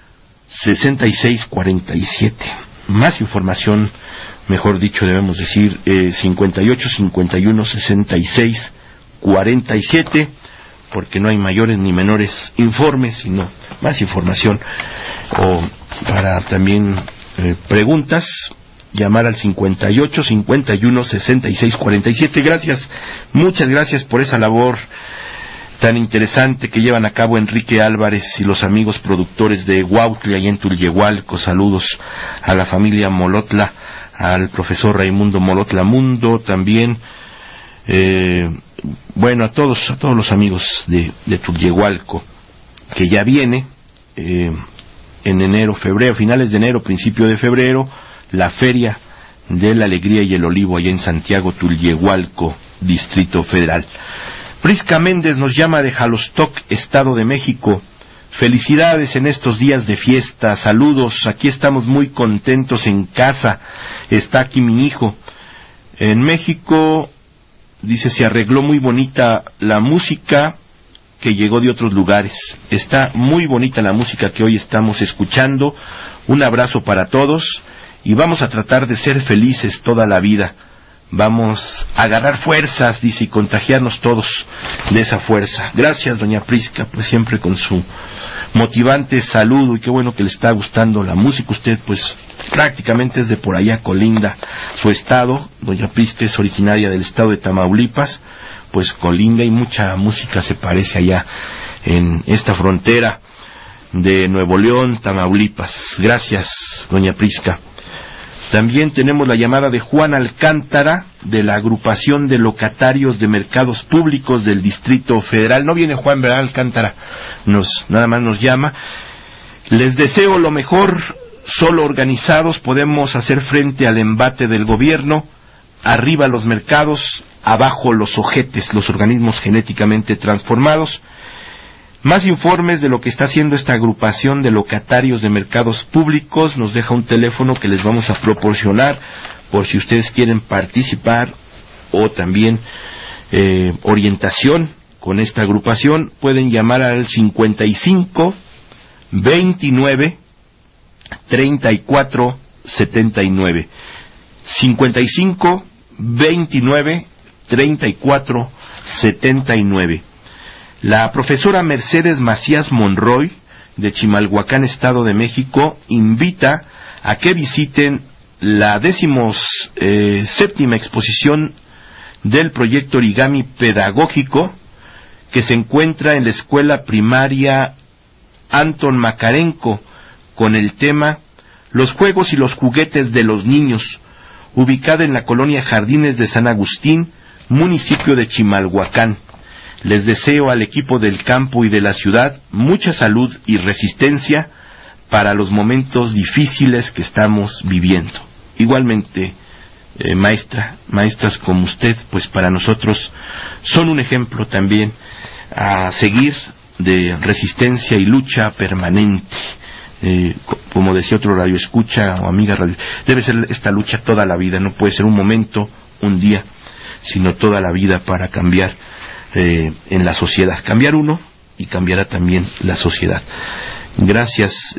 66 47. Más información, mejor dicho debemos decir 58 51 66 47, porque no hay mayores ni menores informes, sino más información. O para también preguntas, llamar al 58 51 66 47. Gracias, muchas gracias por esa labor tan interesante que llevan a cabo Enrique Álvarez y los amigos productores de Huautli allá en Tulyehualco. Saludos a la familia Molotla, al profesor Raimundo Molotla Mundo también, bueno, a todos los amigos de Tulyehualco, que ya viene en enero, febrero, finales de enero, principio de febrero, la Feria de la Alegría y el Olivo allá en Santiago, Tulyehualco, Distrito Federal. Prisca Méndez nos llama de Jalostoc, Estado de México. Felicidades en estos días de fiesta, saludos, aquí estamos muy contentos en casa, está aquí mi hijo. En México, dice, se arregló muy bonita la música que llegó de otros lugares. Está muy bonita la música que hoy estamos escuchando. Un abrazo para todos y vamos a tratar de ser felices toda la vida. Vamos a agarrar fuerzas, dice, y contagiarnos todos de esa fuerza. Gracias, doña Prisca, pues siempre con su motivante saludo, y qué bueno que le está gustando la música. Usted, pues, prácticamente es de por allá, colinda su estado. Doña Prisca es originaria del estado de Tamaulipas, pues colinda, y mucha música se parece allá en esta frontera de Nuevo León, Tamaulipas. Gracias, doña Prisca. También tenemos la llamada de Juan Alcántara, de la agrupación de locatarios de mercados públicos del Distrito Federal. No viene Juan, ¿verdad, Alcántara? Nada más nos llama. Les deseo lo mejor, solo organizados podemos hacer frente al embate del gobierno. arriba los mercados, abajo los ojetes, los organismos genéticamente transformados. Más informes de lo que está haciendo esta agrupación de locatarios de mercados públicos nos deja un teléfono que les vamos a proporcionar por si ustedes quieren participar o también orientación con esta agrupación. Pueden llamar al 55 29 34 79 55 29 34 79. La profesora Mercedes Macías Monroy, de Chimalhuacán, Estado de México, invita a que visiten la 17ª exposición del proyecto Origami Pedagógico, que se encuentra en la escuela primaria Anton Makarenko, con el tema Los juegos y los juguetes de los niños, ubicada en la colonia Jardines de San Agustín, municipio de Chimalhuacán. Les deseo al equipo del campo y de la ciudad mucha salud y resistencia para los momentos difíciles que estamos viviendo. Igualmente, maestras como usted, pues para nosotros son un ejemplo también a seguir de resistencia y lucha permanente. Como decía otro radioescucha o amiga radio, debe ser esta lucha toda la vida, no puede ser un momento, un día, sino toda la vida para cambiar en la sociedad. Cambiar uno y cambiará también la sociedad. Gracias.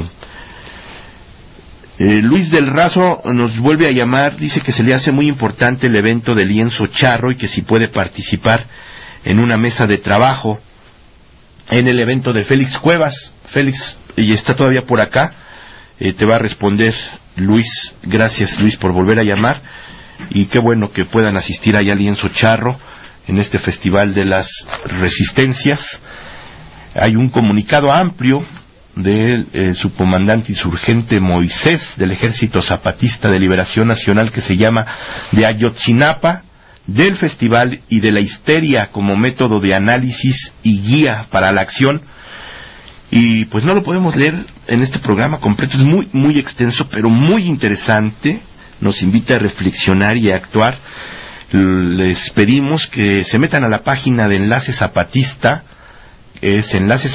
Luis del Razo nos vuelve a llamar, dice que se le hace muy importante el evento de lienzo charro y que si puede participar en una mesa de trabajo en el evento de Félix Cuevas. Félix, y está todavía por acá, te va a responder Luis. Gracias, Luis, por volver a llamar, y qué bueno que puedan asistir allá a Lienzo Charro en este Festival de las Resistencias. Hay un comunicado amplio del subcomandante insurgente Moisés del Ejército Zapatista de Liberación Nacional, que se llama de Ayotzinapa, del festival y de la histeria como método de análisis y guía para la acción. Y pues no lo podemos leer en este programa completo, es muy, muy extenso, pero muy interesante. Nos invita a reflexionar y a actuar. Les pedimos que se metan a la página de Enlace Zapatista, es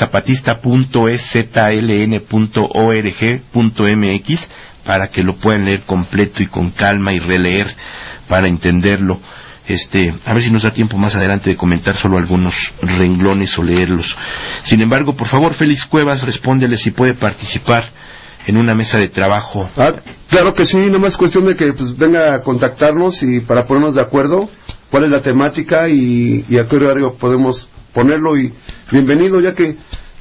enlacezapatista.ezln.org.mx, para que lo puedan leer completo y con calma y releer para entenderlo. A ver si nos da tiempo más adelante de comentar solo algunos renglones o leerlos. Sin embargo, por favor, Félix Cuevas, respóndele si puede participar en una mesa de trabajo. Claro que sí, nomás cuestión de que pues venga a contactarnos y para ponernos de acuerdo cuál es la temática y a qué horario podemos ponerlo. Y bienvenido, ya que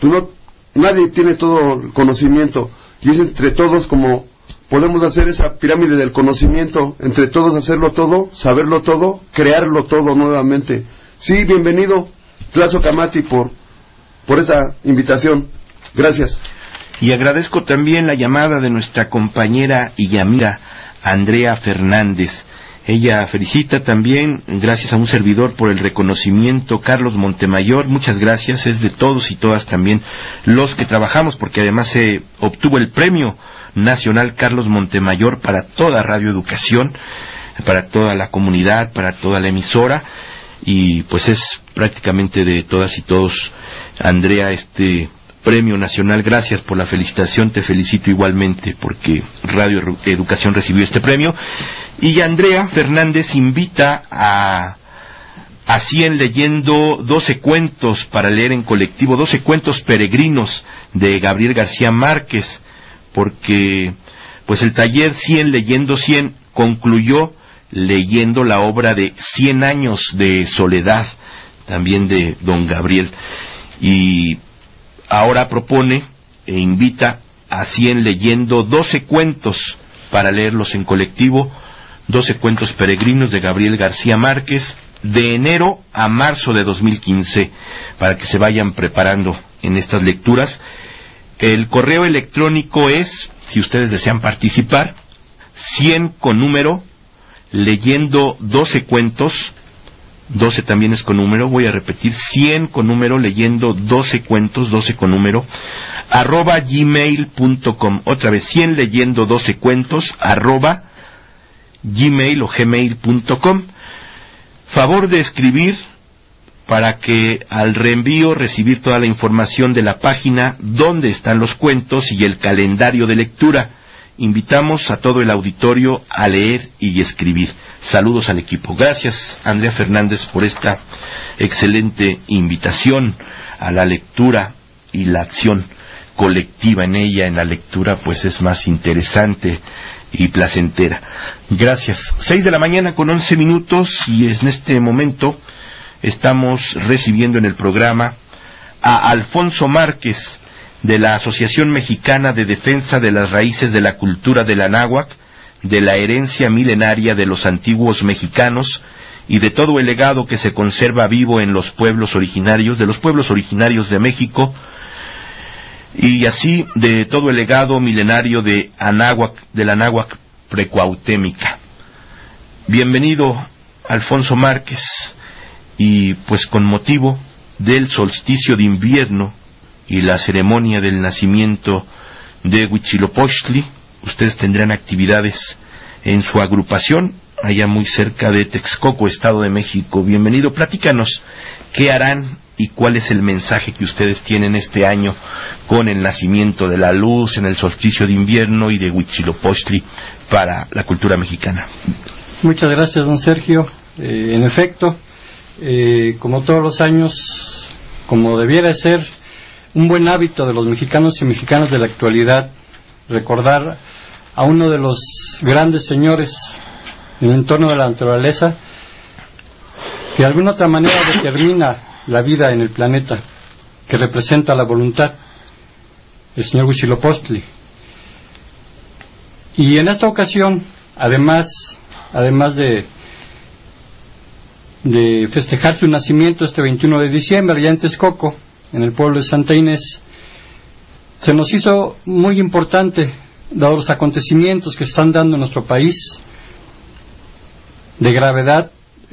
nadie tiene todo el conocimiento y es entre todos como podemos hacer esa pirámide del conocimiento, entre todos hacerlo todo, saberlo todo, crearlo todo nuevamente. Sí, bienvenido, Tlazo Camati, por esta invitación. Gracias. Y agradezco también la llamada de nuestra compañera y amiga Andrea Fernández. Ella felicita también, gracias a un servidor, por el reconocimiento Carlos Montemayor. Muchas gracias, es de todos y todas también los que trabajamos, porque además se obtuvo el premio nacional Carlos Montemayor para toda Radio Educación, para toda la comunidad, para toda la emisora, y pues es prácticamente de todas y todos, Andrea, este premio nacional. Gracias por la felicitación, te felicito igualmente porque Radio Educación recibió este premio. Y Andrea Fernández invita a 100 leyendo 12 cuentos para leer en colectivo, 12 cuentos peregrinos de Gabriel García Márquez, porque pues el taller 100 leyendo 100 concluyó leyendo la obra de 100 años de soledad, también de don Gabriel, y ahora propone e invita a 100 leyendo 12 cuentos para leerlos en colectivo, 12 cuentos peregrinos de Gabriel García Márquez, de enero a marzo de 2015, para que se vayan preparando en estas lecturas. El correo electrónico es, si ustedes desean participar, 100 con número, leyendo 12 cuentos, 12 también es con número, voy a repetir, 100 con número, leyendo 12 cuentos, 12 con número, @gmail.com, otra vez, 100 leyendo 12 cuentos, gmail o gmail.com. Favor de escribir para que al reenvío recibir toda la información de la página, donde están los cuentos y el calendario de lectura. Invitamos a todo el auditorio a leer y escribir. Saludos al equipo. Gracias, Andrea Fernández, por esta excelente invitación a la lectura y la acción colectiva en ella. En la lectura pues es más interesante y placentera. Gracias. 6:11 a.m, y en este momento estamos recibiendo en el programa a Alfonso Márquez, de la Asociación Mexicana de Defensa de las Raíces de la Cultura del Anáhuac, de la herencia milenaria de los antiguos mexicanos y de todo el legado que se conserva vivo en los pueblos originarios, de México, y así de todo el legado milenario de la Anáhuac precuautémica. Bienvenido, Alfonso Márquez, y pues con motivo del solsticio de invierno y la ceremonia del nacimiento de Huitzilopochtli, ustedes tendrán actividades en su agrupación allá muy cerca de Texcoco, Estado de México. Bienvenido, platícanos qué harán y cuál es el mensaje que ustedes tienen este año con el nacimiento de la luz en el solsticio de invierno y de Huitzilopochtli para la cultura mexicana. Muchas gracias, don Sergio. En efecto, como todos los años, como debiera ser un buen hábito de los mexicanos y mexicanas de la actualidad, recordar a uno de los grandes señores en el entorno de la naturaleza que de alguna otra manera determina la vida en el planeta, que representa la voluntad, el señor Huitzilopochtli. Y en esta ocasión, además de festejar su nacimiento este 21 de diciembre allá en Texcoco, en el pueblo de Santa Inés, se nos hizo muy importante, dados los acontecimientos que están dando en nuestro país, de gravedad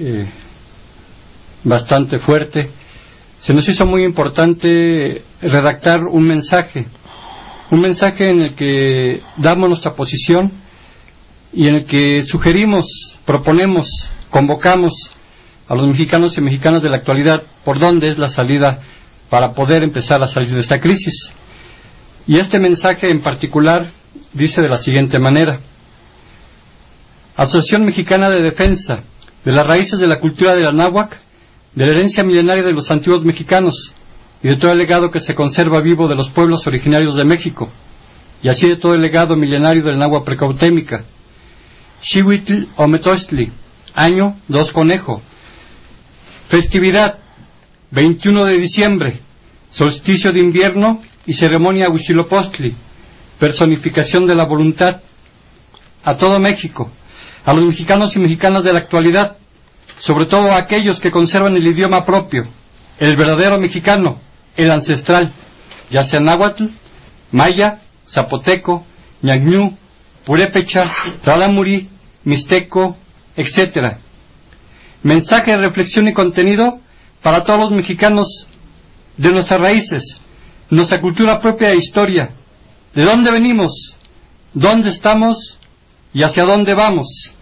bastante fuerte. Se nos hizo muy importante redactar un mensaje en el que damos nuestra posición y en el que sugerimos, proponemos, convocamos a los mexicanos y mexicanas de la actualidad por dónde es la salida para poder empezar a salir de esta crisis. Y este mensaje en particular dice de la siguiente manera: Asociación Mexicana de Defensa de las Raíces de la Cultura del Anáhuac, de la herencia milenaria de los antiguos mexicanos y de todo el legado que se conserva vivo de los pueblos originarios de México, y así de todo el legado milenario del Anáhuac precuautémica. Xihuitl Ometochtli, año 2 conejo. Festividad 21 de diciembre, solsticio de invierno y ceremonia Huitzilopochtli, personificación de la voluntad. A todo México, a los mexicanos y mexicanas de la actualidad, sobre todo a aquellos que conservan el idioma propio, el verdadero mexicano, el ancestral, ya sea náhuatl, maya, zapoteco, ñagñú, purépecha, rarámuri, mixteco, etc. Mensaje de reflexión y contenido para todos los mexicanos de nuestras raíces, nuestra cultura propia e historia, de dónde venimos, dónde estamos y hacia dónde vamos.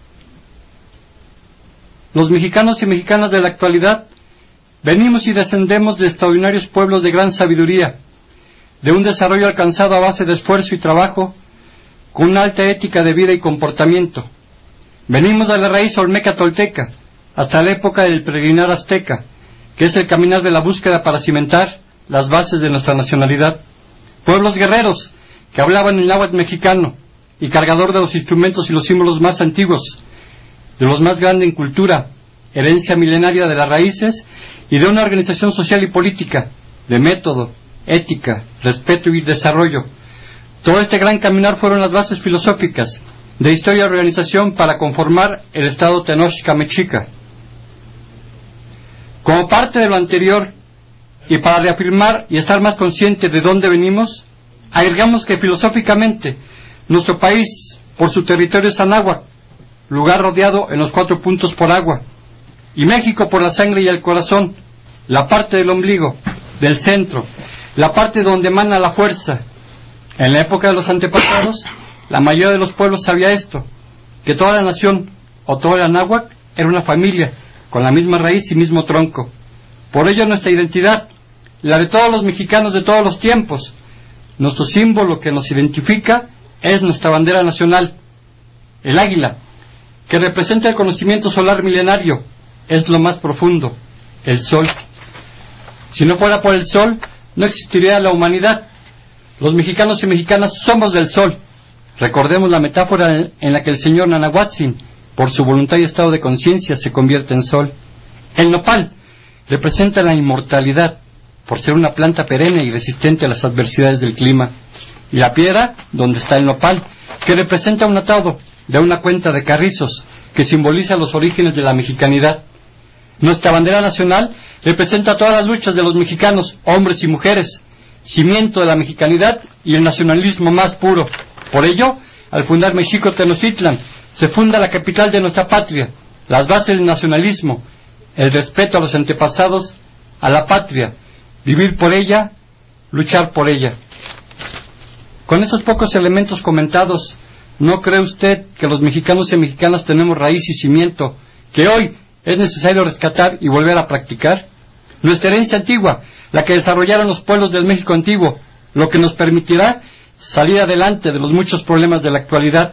Los mexicanos y mexicanas de la actualidad venimos y descendemos de extraordinarios pueblos de gran sabiduría, de un desarrollo alcanzado a base de esfuerzo y trabajo, con una alta ética de vida y comportamiento. Venimos de la raíz olmeca tolteca hasta la época del peregrinar azteca, que es el caminar de la búsqueda para cimentar las bases de nuestra nacionalidad. Pueblos guerreros que hablaban el náhuatl mexicano y cargador de los instrumentos y los símbolos más antiguos, de los más grandes en cultura, herencia milenaria de las raíces y de una organización social y política, de método, ética, respeto y desarrollo. Todo este gran caminar fueron las bases filosóficas de historia y organización para conformar el Estado Tenochtitlan Mexica. Como parte de lo anterior, y para reafirmar y estar más consciente de dónde venimos, agregamos que filosóficamente nuestro país, por su territorio, es Anáhuac, lugar rodeado en los 4 puntos por agua, y México por la sangre y el corazón, la parte del ombligo, del centro, la parte donde emana la fuerza. En la época de los antepasados, la mayoría de los pueblos sabía esto, que toda la nación o todo el Anáhuac era una familia, con la misma raíz y mismo tronco. Por ello nuestra identidad, la de todos los mexicanos de todos los tiempos, nuestro símbolo que nos identifica es nuestra bandera nacional, el águila, que representa el conocimiento solar milenario, es lo más profundo, el sol. Si no fuera por el sol, no existiría la humanidad. Los mexicanos y mexicanas somos del sol. Recordemos la metáfora en la que el señor Nanahuatzin, por su voluntad y estado de conciencia, se convierte en sol. El nopal representa la inmortalidad, por ser una planta perenne y resistente a las adversidades del clima. Y la piedra, donde está el nopal, que representa un atado de una cuenta de carrizos, que simboliza los orígenes de la mexicanidad. Nuestra bandera nacional representa todas las luchas de los mexicanos, hombres y mujeres, cimiento de la mexicanidad y el nacionalismo más puro. Por ello, al fundar Mexico Tenochtitlan, se funda la capital de nuestra patria, las bases del nacionalismo, el respeto a los antepasados, a la patria, vivir por ella, luchar por ella. Con esos pocos elementos comentados, ¿no cree usted que los mexicanos y mexicanas tenemos raíz y cimiento que hoy es necesario rescatar y volver a practicar? Nuestra herencia antigua, la que desarrollaron los pueblos del México antiguo, lo que nos permitirá salir adelante de los muchos problemas de la actualidad.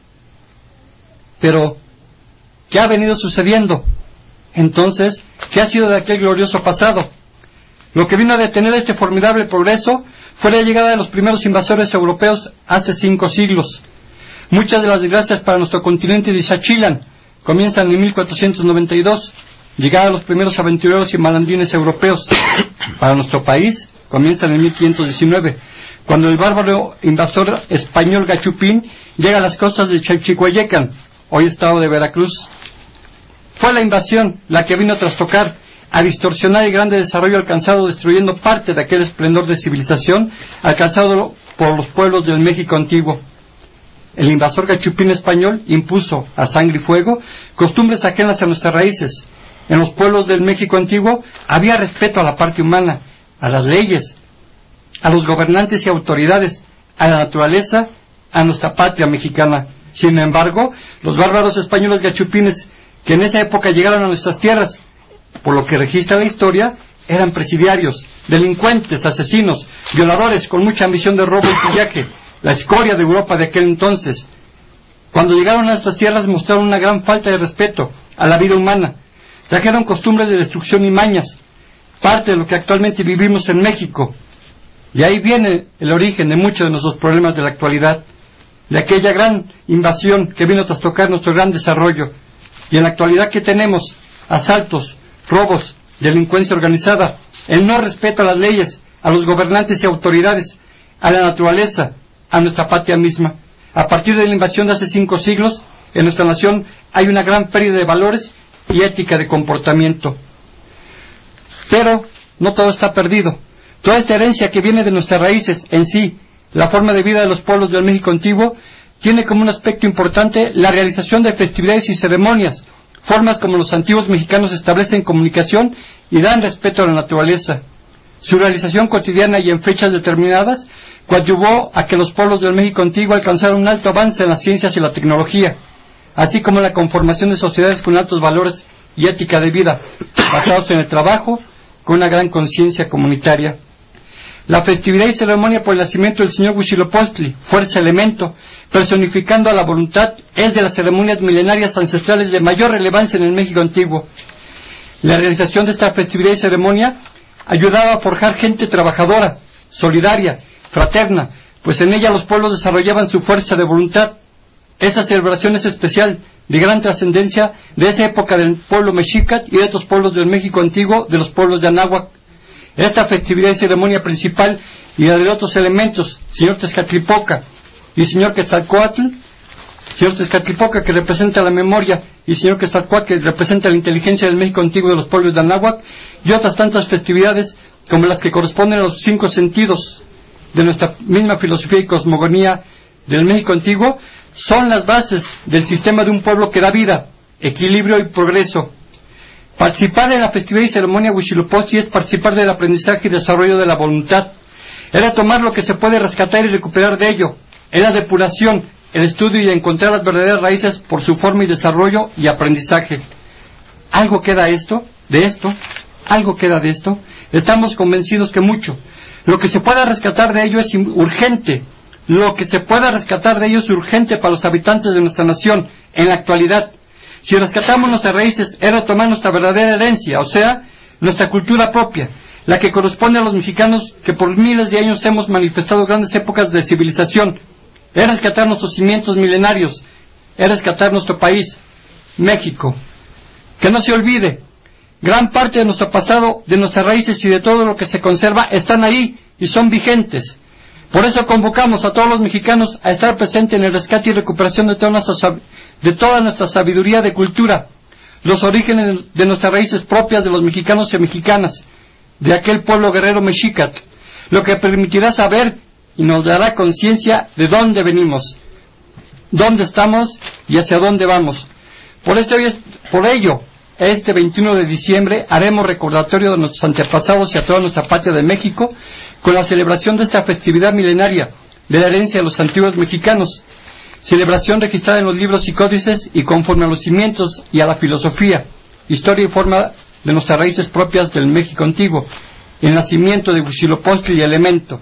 Pero, ¿qué ha venido sucediendo? Entonces, ¿qué ha sido de aquel glorioso pasado? Lo que vino a detener este formidable progreso fue la llegada de los primeros invasores europeos hace 5 siglos. Muchas de las desgracias para nuestro continente de Ixachilan comienzan en 1492, llegada de los primeros aventureros y malandrines europeos. Para nuestro país comienzan en 1519, cuando el bárbaro invasor español Gachupín llega a las costas de Chalchihuayecan, hoy estado de Veracruz. Fue la invasión la que vino a trastocar, a distorsionar el grande desarrollo alcanzado, destruyendo parte de aquel esplendor de civilización alcanzado por los pueblos del México antiguo. El invasor Gachupín español impuso a sangre y fuego costumbres ajenas a nuestras raíces. En los pueblos del México antiguo había respeto a la parte humana, a las leyes, a los gobernantes y autoridades, a la naturaleza, a nuestra patria mexicana. Sin embargo, los bárbaros españoles gachupines que en esa época llegaron a nuestras tierras, por lo que registra la historia, eran presidiarios, delincuentes, asesinos, violadores con mucha ambición de robo y pillaje, la escoria de Europa de aquel entonces. Cuando llegaron a nuestras tierras mostraron una gran falta de respeto a la vida humana, trajeron costumbres de destrucción y mañas, parte de lo que actualmente vivimos en México. De ahí viene el origen de muchos de nuestros problemas de la actualidad, de aquella gran invasión que vino a trastocar nuestro gran desarrollo. Y en la actualidad, ¿qué tenemos? Asaltos, robos, delincuencia organizada, el no respeto a las leyes, a los gobernantes y autoridades, a la naturaleza, a nuestra patria misma. A partir de la invasión de hace 5 siglos, en nuestra nación hay una gran pérdida de valores y ética de comportamiento. Pero no todo está perdido. Toda esta herencia que viene de nuestras raíces en sí, la forma de vida de los pueblos del México antiguo, tiene como un aspecto importante la realización de festividades y ceremonias, formas como los antiguos mexicanos establecen comunicación y dan respeto a la naturaleza. Su realización cotidiana y en fechas determinadas coadyuvó a que los pueblos del México antiguo alcanzaran un alto avance en las ciencias y la tecnología, así como la conformación de sociedades con altos valores y ética de vida, basados en el trabajo, con una gran conciencia comunitaria. La festividad y ceremonia por el nacimiento del señor Huitzilopochtli, fuerza elemento, personificando a la voluntad, es de las ceremonias milenarias ancestrales de mayor relevancia en el México antiguo. La realización de esta festividad y ceremonia ayudaba a forjar gente trabajadora, solidaria, fraterna, pues en ella los pueblos desarrollaban su fuerza de voluntad. Esa celebración es especial, de gran trascendencia, de esa época del pueblo mexica y de otros pueblos del México antiguo, de los pueblos de Anáhuac. Esta festividad y ceremonia principal y la de otros elementos, señor Tezcatlipoca y señor Quetzalcóatl, señor Tezcatlipoca que representa la memoria y señor Quetzalcóatl que representa la inteligencia del México antiguo de los pueblos de Anáhuac, y otras tantas festividades como las que corresponden a los 5 sentidos de nuestra misma filosofía y cosmogonía del México antiguo, son las bases del sistema de un pueblo que da vida, equilibrio y progreso. Participar en la festividad y ceremonia Huitzilopochtli es participar del aprendizaje y desarrollo de la voluntad. Era tomar lo que se puede rescatar y recuperar de ello. Era depuración, el estudio y encontrar las verdaderas raíces por su forma y desarrollo y aprendizaje. ¿Algo queda de esto? ¿Algo queda de esto? Estamos convencidos que mucho. Lo que se pueda rescatar de ello es urgente. Lo que se pueda rescatar de ello es urgente para los habitantes de nuestra nación en la actualidad. Si rescatamos nuestras raíces, es retomar nuestra verdadera herencia, o sea, nuestra cultura propia, la que corresponde a los mexicanos que por miles de años hemos manifestado grandes épocas de civilización. Es rescatar nuestros cimientos milenarios, es rescatar nuestro país, México. Que no se olvide, gran parte de nuestro pasado, de nuestras raíces y de todo lo que se conserva están ahí y son vigentes. Por eso convocamos a todos los mexicanos a estar presentes en el rescate y recuperación de toda nuestra sabiduría de cultura, los orígenes de nuestras raíces propias de los mexicanos y mexicanas, de aquel pueblo guerrero mexicat, lo que permitirá saber y nos dará conciencia de dónde venimos, dónde estamos y hacia dónde vamos. Por ello, este 21 de diciembre haremos recordatorio de nuestros antepasados y a toda nuestra patria de México con la celebración de esta festividad milenaria de la herencia de los antiguos mexicanos, celebración registrada en los libros y códices y conforme a los cimientos y a la filosofía, historia y forma de nuestras raíces propias del México antiguo, el nacimiento de Huitzilopochtli y Elemento,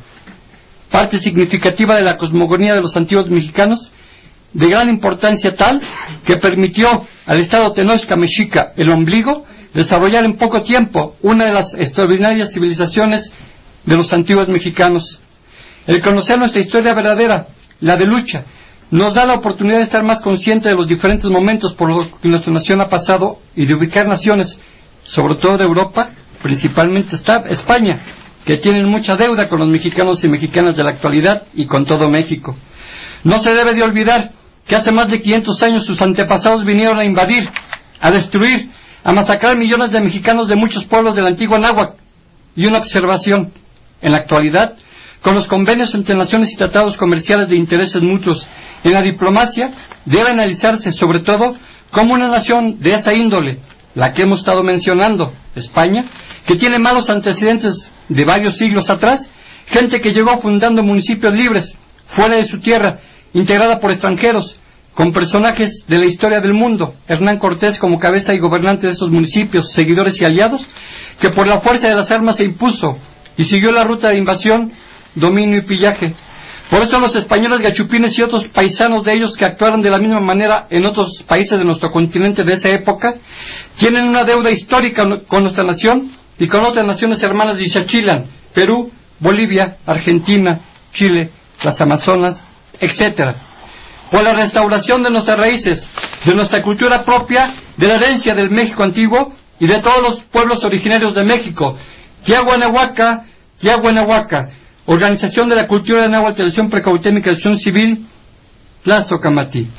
parte significativa de la cosmogonía de los antiguos mexicanos, de gran importancia tal que permitió al Estado Tenochca Mexica, el ombligo, desarrollar en poco tiempo una de las extraordinarias civilizaciones de los antiguos mexicanos. El conocer nuestra historia verdadera, la de lucha, nos da la oportunidad de estar más conscientes de los diferentes momentos por los que nuestra nación ha pasado y de ubicar naciones, sobre todo de Europa, principalmente está España, que tienen mucha deuda con los mexicanos y mexicanas de la actualidad y con todo México. No se debe de olvidar que hace más de 500 años sus antepasados vinieron a invadir, a destruir, a masacrar millones de mexicanos de muchos pueblos de la antigua Anáhuac. Y una observación, en la actualidad, con los convenios entre naciones y tratados comerciales de intereses mutuos en la diplomacia, debe analizarse sobre todo cómo una nación de esa índole, la que hemos estado mencionando, España, que tiene malos antecedentes de varios siglos atrás, gente que llegó fundando municipios libres, fuera de su tierra, integrada por extranjeros, con personajes de la historia del mundo, Hernán Cortés como cabeza y gobernante de estos municipios, seguidores y aliados, que por la fuerza de las armas se impuso y siguió la ruta de invasión, dominio y pillaje. Por eso los españoles gachupines y otros paisanos de ellos que actuaron de la misma manera en otros países de nuestro continente de esa época, tienen una deuda histórica con nuestra nación y con otras naciones hermanas de Ixachilan, Perú, Bolivia, Argentina, Chile, las Amazonas, etcétera. Por la restauración de nuestras raíces, de nuestra cultura propia, de la herencia del México antiguo y de todos los pueblos originarios de México. Tlahuanahuaca, Organización de la Cultura de Náhuatl, Televisión Precautémica de Acción Civil, Tlazocamati.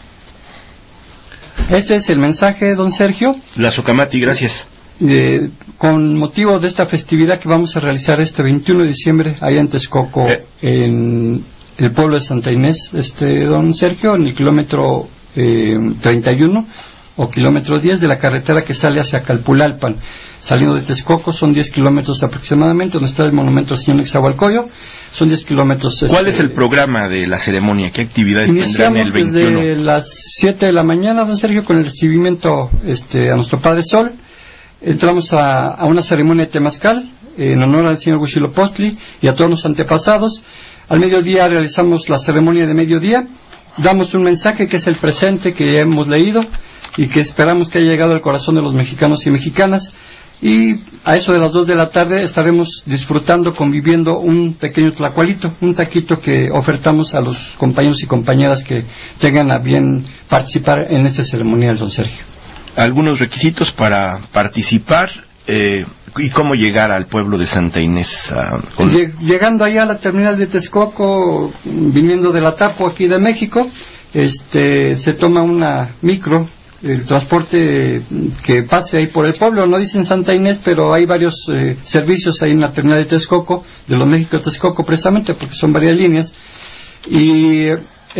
Este es el mensaje, don Sergio. Tlazocamati, gracias. Con motivo de esta festividad que vamos a realizar este 21 de diciembre, allá en Texcoco, en el pueblo de Santa Inés, don Sergio, en el kilómetro 31 o kilómetro 10 de la carretera que sale hacia Calpulalpan. Saliendo de Texcoco son 10 kilómetros aproximadamente, donde está el monumento al señor Nezahualcóyotl, son 10 kilómetros. ¿Cuál es el programa de la ceremonia? ¿Qué actividades tendrán el 21? Desde las 7 de la mañana, don Sergio, con el recibimiento a nuestro Padre Sol. Entramos a una ceremonia de temazcal en honor al señor Huitzilopochtli y a todos los antepasados. Al mediodía realizamos la ceremonia de mediodía, damos un mensaje que es el presente que ya hemos leído y que esperamos que haya llegado al corazón de los mexicanos y mexicanas, y a eso de las 2 de la tarde estaremos disfrutando, conviviendo un pequeño tlacualito, un taquito que ofertamos a los compañeros y compañeras que tengan a bien participar en esta ceremonia, don Sergio. Algunos requisitos para participar y cómo llegar al pueblo de Santa Inés. Llegando allá a la terminal de Texcoco, viniendo de la Tapo aquí de México, se toma una micro, el transporte que pase ahí por el pueblo. No dicen Santa Inés, pero hay varios servicios ahí en la terminal de Texcoco, de los México Texcoco precisamente, porque son varias líneas, y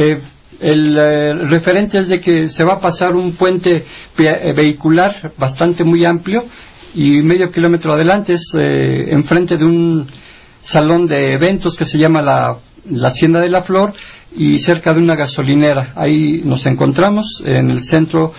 el referente es de que se va a pasar un puente vehicular bastante muy amplio, y medio kilómetro adelante es enfrente de un salón de eventos que se llama la Hacienda de la Flor y cerca de una gasolinera. Ahí nos encontramos en el centro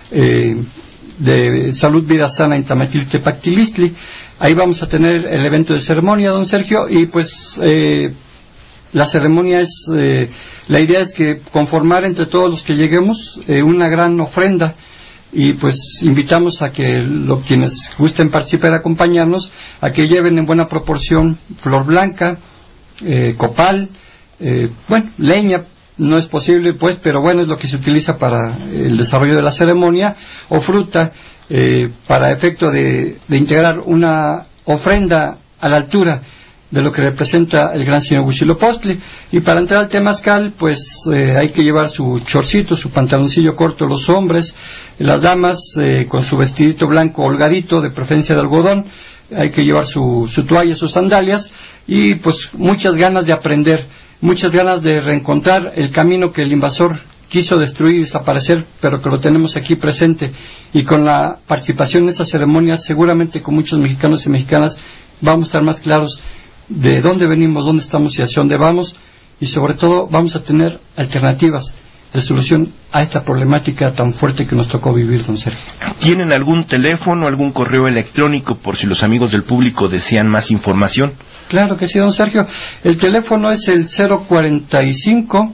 de Salud Vida Sana en Tamatil-Tepactilistli. Ahí vamos a tener el evento de ceremonia, don Sergio, y pues la ceremonia es, la idea es que conformar entre todos los que lleguemos una gran ofrenda, y pues invitamos a que quienes gusten participar, acompañarnos, a que lleven en buena proporción flor blanca, copal, leña no es posible pues, pero bueno, es lo que se utiliza para el desarrollo de la ceremonia, o fruta, para efecto de integrar una ofrenda a la altura de lo que representa el gran señor Huitzilopochtli. Y para entrar al temazcal, pues hay que llevar su chorcito, su pantaloncillo corto los hombres, las damas con su vestidito blanco holgadito, de preferencia de algodón, hay que llevar su toalla, sus sandalias, y pues muchas ganas de aprender, muchas ganas de reencontrar el camino que el invasor quiso destruir y desaparecer, pero que lo tenemos aquí presente, y con la participación en esa ceremonia, seguramente con muchos mexicanos y mexicanas, vamos a estar más claros de dónde venimos, dónde estamos y hacia dónde vamos, y sobre todo vamos a tener alternativas de solución a esta problemática tan fuerte que nos tocó vivir, don Sergio. ¿Tienen algún teléfono, algún correo electrónico por si los amigos del público desean más información? Claro que sí, don Sergio. El teléfono es el 045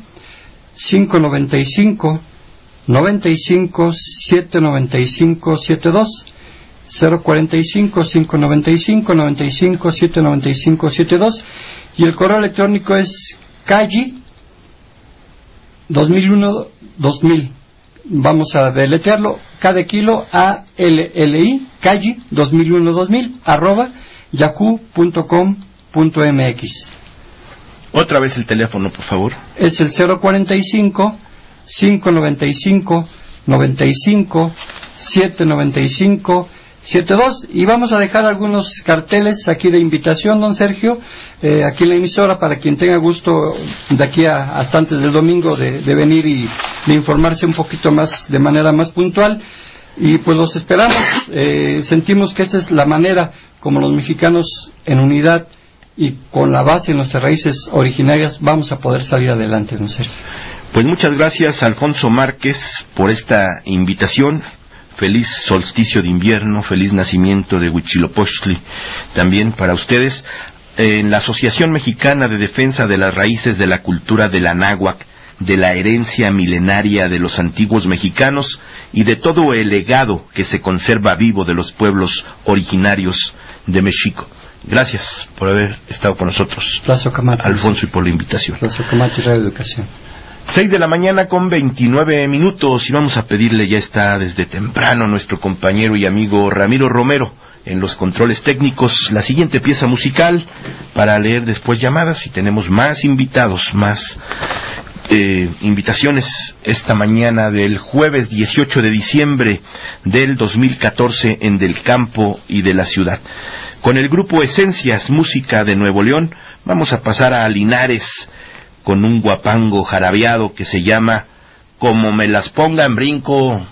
595 95 795 72, 045 595 95 795 72, y el correo electrónico es calli 2001-2000. Vamos a deletrearlo, cada kilo ALLI, calli 2001-2000 @yahoo.com.mx. Otra vez el teléfono, por favor. Es el 045 595 95 795 72, y vamos a dejar algunos carteles aquí de invitación, don Sergio, aquí en la emisora, para quien tenga gusto de aquí hasta antes del domingo de venir y de informarse un poquito más, de manera más puntual, y pues los esperamos. Sentimos que esa es la manera como los mexicanos en unidad y con la base en nuestras raíces originarias vamos a poder salir adelante, don Sergio. Pues muchas gracias, Alfonso Márquez, por esta invitación. Feliz solsticio de invierno, feliz nacimiento de Huitzilopochtli también para ustedes. En la Asociación Mexicana de Defensa de las Raíces de la Cultura de la Náhuac, de la herencia milenaria de los antiguos mexicanos y de todo el legado que se conserva vivo de los pueblos originarios de México. Gracias por haber estado con nosotros, Alfonso, y por la invitación. Plazo Camacho, Radio Educación. 6:29 a.m, y vamos a pedirle, ya está desde temprano nuestro compañero y amigo Ramiro Romero en los controles técnicos, la siguiente pieza musical para leer después llamadas, y tenemos más invitados, más invitaciones esta mañana del jueves 18 de diciembre del 2014 en Del Campo y de la Ciudad. Con el grupo Esencias, música de Nuevo León, vamos a pasar a Linares con un guapango jarabeado que se llama Como me las ponga en brinco.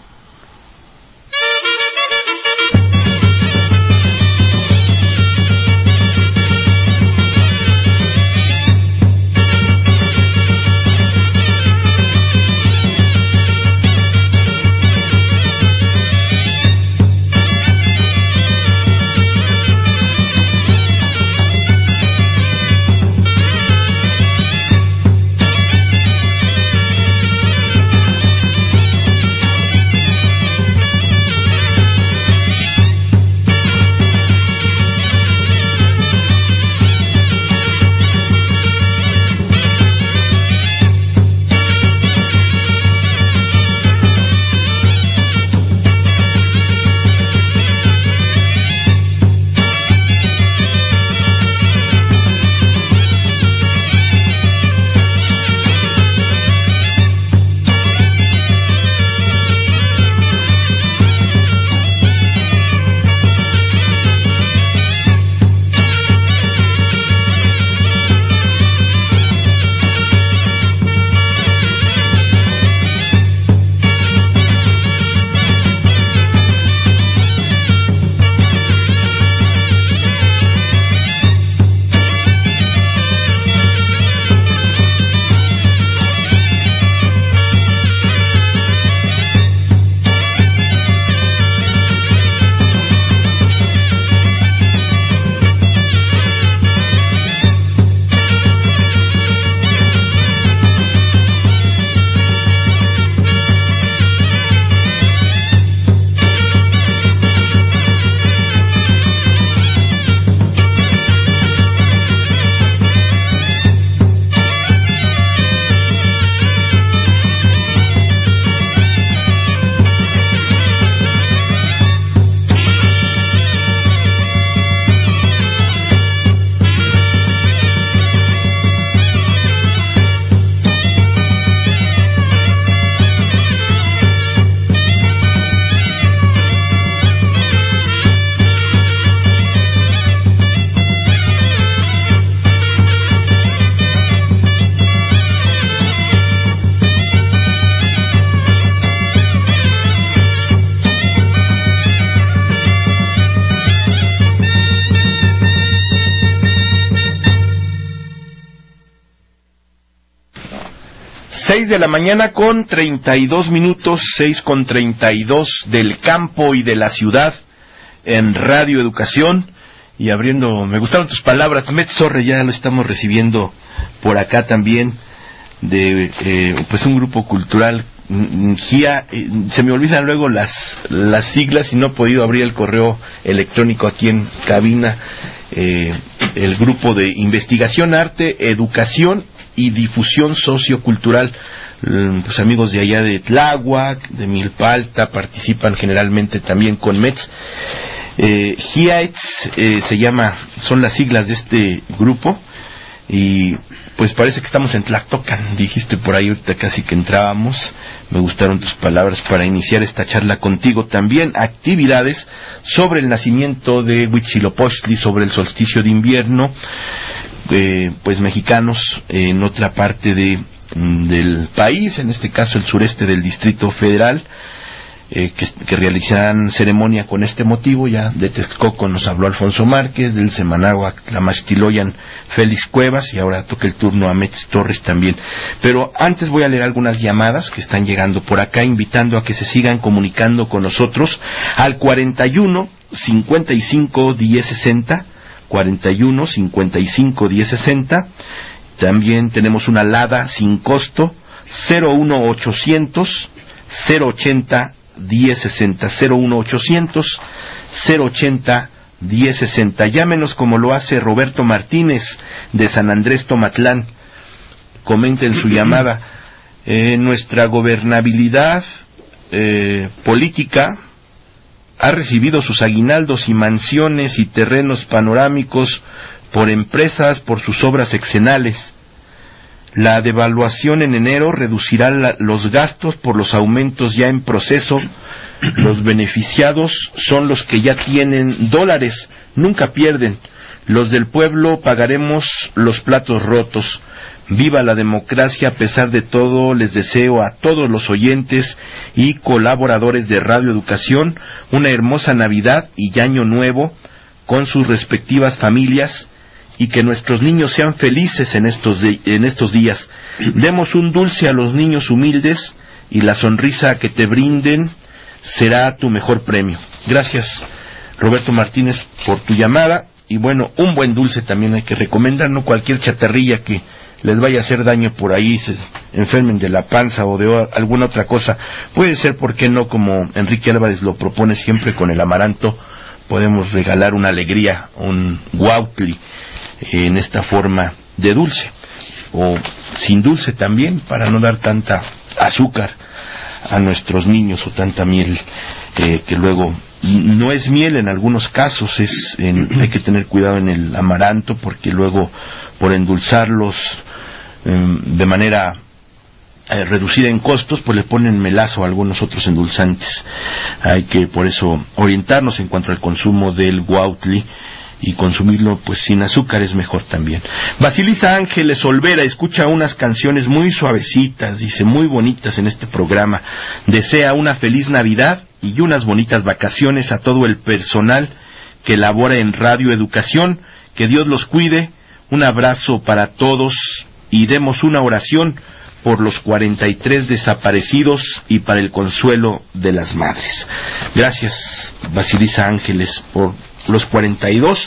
6 de la mañana con 32 minutos, 6:32 del campo y de la ciudad en Radio Educación. Y abriendo, me gustaron tus palabras, Metzorre, ya lo estamos recibiendo por acá también, de pues un grupo cultural, GIA, se me olvidan luego las siglas y no he podido abrir el correo electrónico aquí en cabina, el grupo de investigación, arte, educación y difusión sociocultural. Pues amigos de allá de Tláhuac, de Milpalta, participan generalmente también con METS. GIAETS son las siglas de este grupo, y pues parece que estamos en Tlactocan, dijiste por ahí ahorita casi que entrábamos. Me gustaron tus palabras para iniciar esta charla contigo. También actividades sobre el nacimiento de Huitzilopochtli, sobre el solsticio de invierno, pues mexicanos en otra parte del país, en este caso el sureste del Distrito Federal, que realizarán ceremonia con este motivo. Ya de Texcoco nos habló Alfonso Márquez, del Semanáhuac, Tlamachtiloyan, Félix Cuevas, y ahora toca el turno a Metz Torres también. Pero antes voy a leer algunas llamadas que están llegando por acá, invitando a que se sigan comunicando con nosotros al 41 55 10 60, 41 55 10 60. También tenemos una LADA sin costo, 01800 080 1060, 01800 080 1060. Llámenos como lo hace Roberto Martínez de San Andrés Tomatlán. Comenten su llamada. Nuestra gobernabilidad política ha recibido sus aguinaldos y mansiones y terrenos panorámicos por empresas por sus obras exenales. La devaluación en enero reducirá los gastos por los aumentos ya en proceso. Los beneficiados son los que ya tienen dólares, nunca pierden. Los del pueblo pagaremos los platos rotos. Viva la democracia. A pesar de todo, les deseo a todos los oyentes y colaboradores de Radio Educación una hermosa Navidad y Año Nuevo con sus respectivas familias, y que nuestros niños sean felices en estos días. Demos un dulce a los niños humildes, y la sonrisa que te brinden será tu mejor premio. Gracias, Roberto Martínez, por tu llamada. Y bueno, un buen dulce también hay que recomendar, no cualquier chatarrilla que les vaya a hacer daño por ahí, se enfermen de la panza o de alguna otra cosa. Puede ser, ¿por qué no?, como Enrique Álvarez lo propone siempre, con el amaranto podemos regalar una alegría, un huautli, en esta forma de dulce, o sin dulce también, para no dar tanta azúcar a nuestros niños, o tanta miel, que luego no es miel en algunos casos, hay que tener cuidado en el amaranto, porque luego por endulzarlos de manera reducida en costos, pues le ponen melazo a algunos otros endulzantes. Hay que por eso orientarnos en cuanto al consumo del huautli, y consumirlo pues sin azúcar es mejor también. Basilisa Ángeles Olvera escucha unas canciones muy suavecitas, dice, muy bonitas en este programa. Desea una feliz Navidad y unas bonitas vacaciones a todo el personal que labora en Radio Educación. Que Dios los cuide. Un abrazo para todos, y demos una oración por los 43 desaparecidos y para el consuelo de las madres. Gracias, Basilisa Ángeles, por los 42,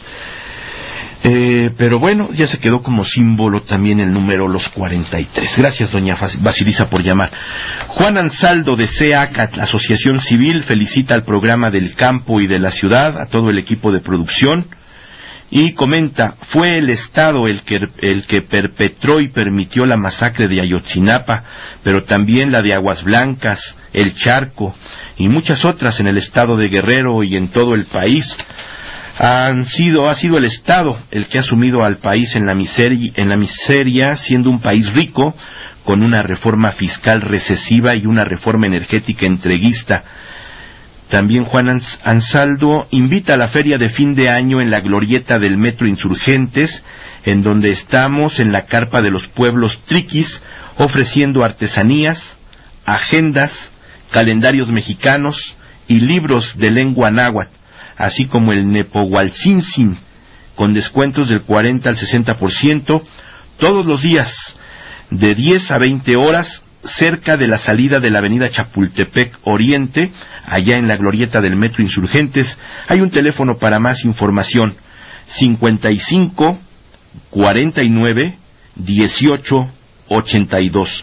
pero bueno, ya se quedó como símbolo también el número, los 43. Gracias, doña Basilisa, por llamar. Juan Ansaldo de CEACAT, Asociación Civil, felicita al programa del campo y de la ciudad, a todo el equipo de producción, y comenta: fue el Estado el que perpetró y permitió la masacre de Ayotzinapa, pero también la de Aguas Blancas, El Charco y muchas otras en el estado de Guerrero y en todo el país. Ha sido el Estado el que ha sumido al país en la miseria, siendo un país rico, con una reforma fiscal recesiva y una reforma energética entreguista. También Juan Ansaldo invita a la feria de fin de año en la glorieta del Metro Insurgentes, en donde estamos en la carpa de los pueblos triquis, ofreciendo artesanías, agendas, calendarios mexicanos y libros de lengua náhuatl, así como el Nepohualtzin, con descuentos del 40 al 60%, todos los días, de 10 a 20 horas, cerca de la salida de la avenida Chapultepec Oriente, allá en la glorieta del Metro Insurgentes. Hay un teléfono para más información, 55 49 18 82,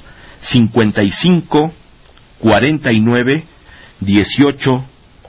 55 49 18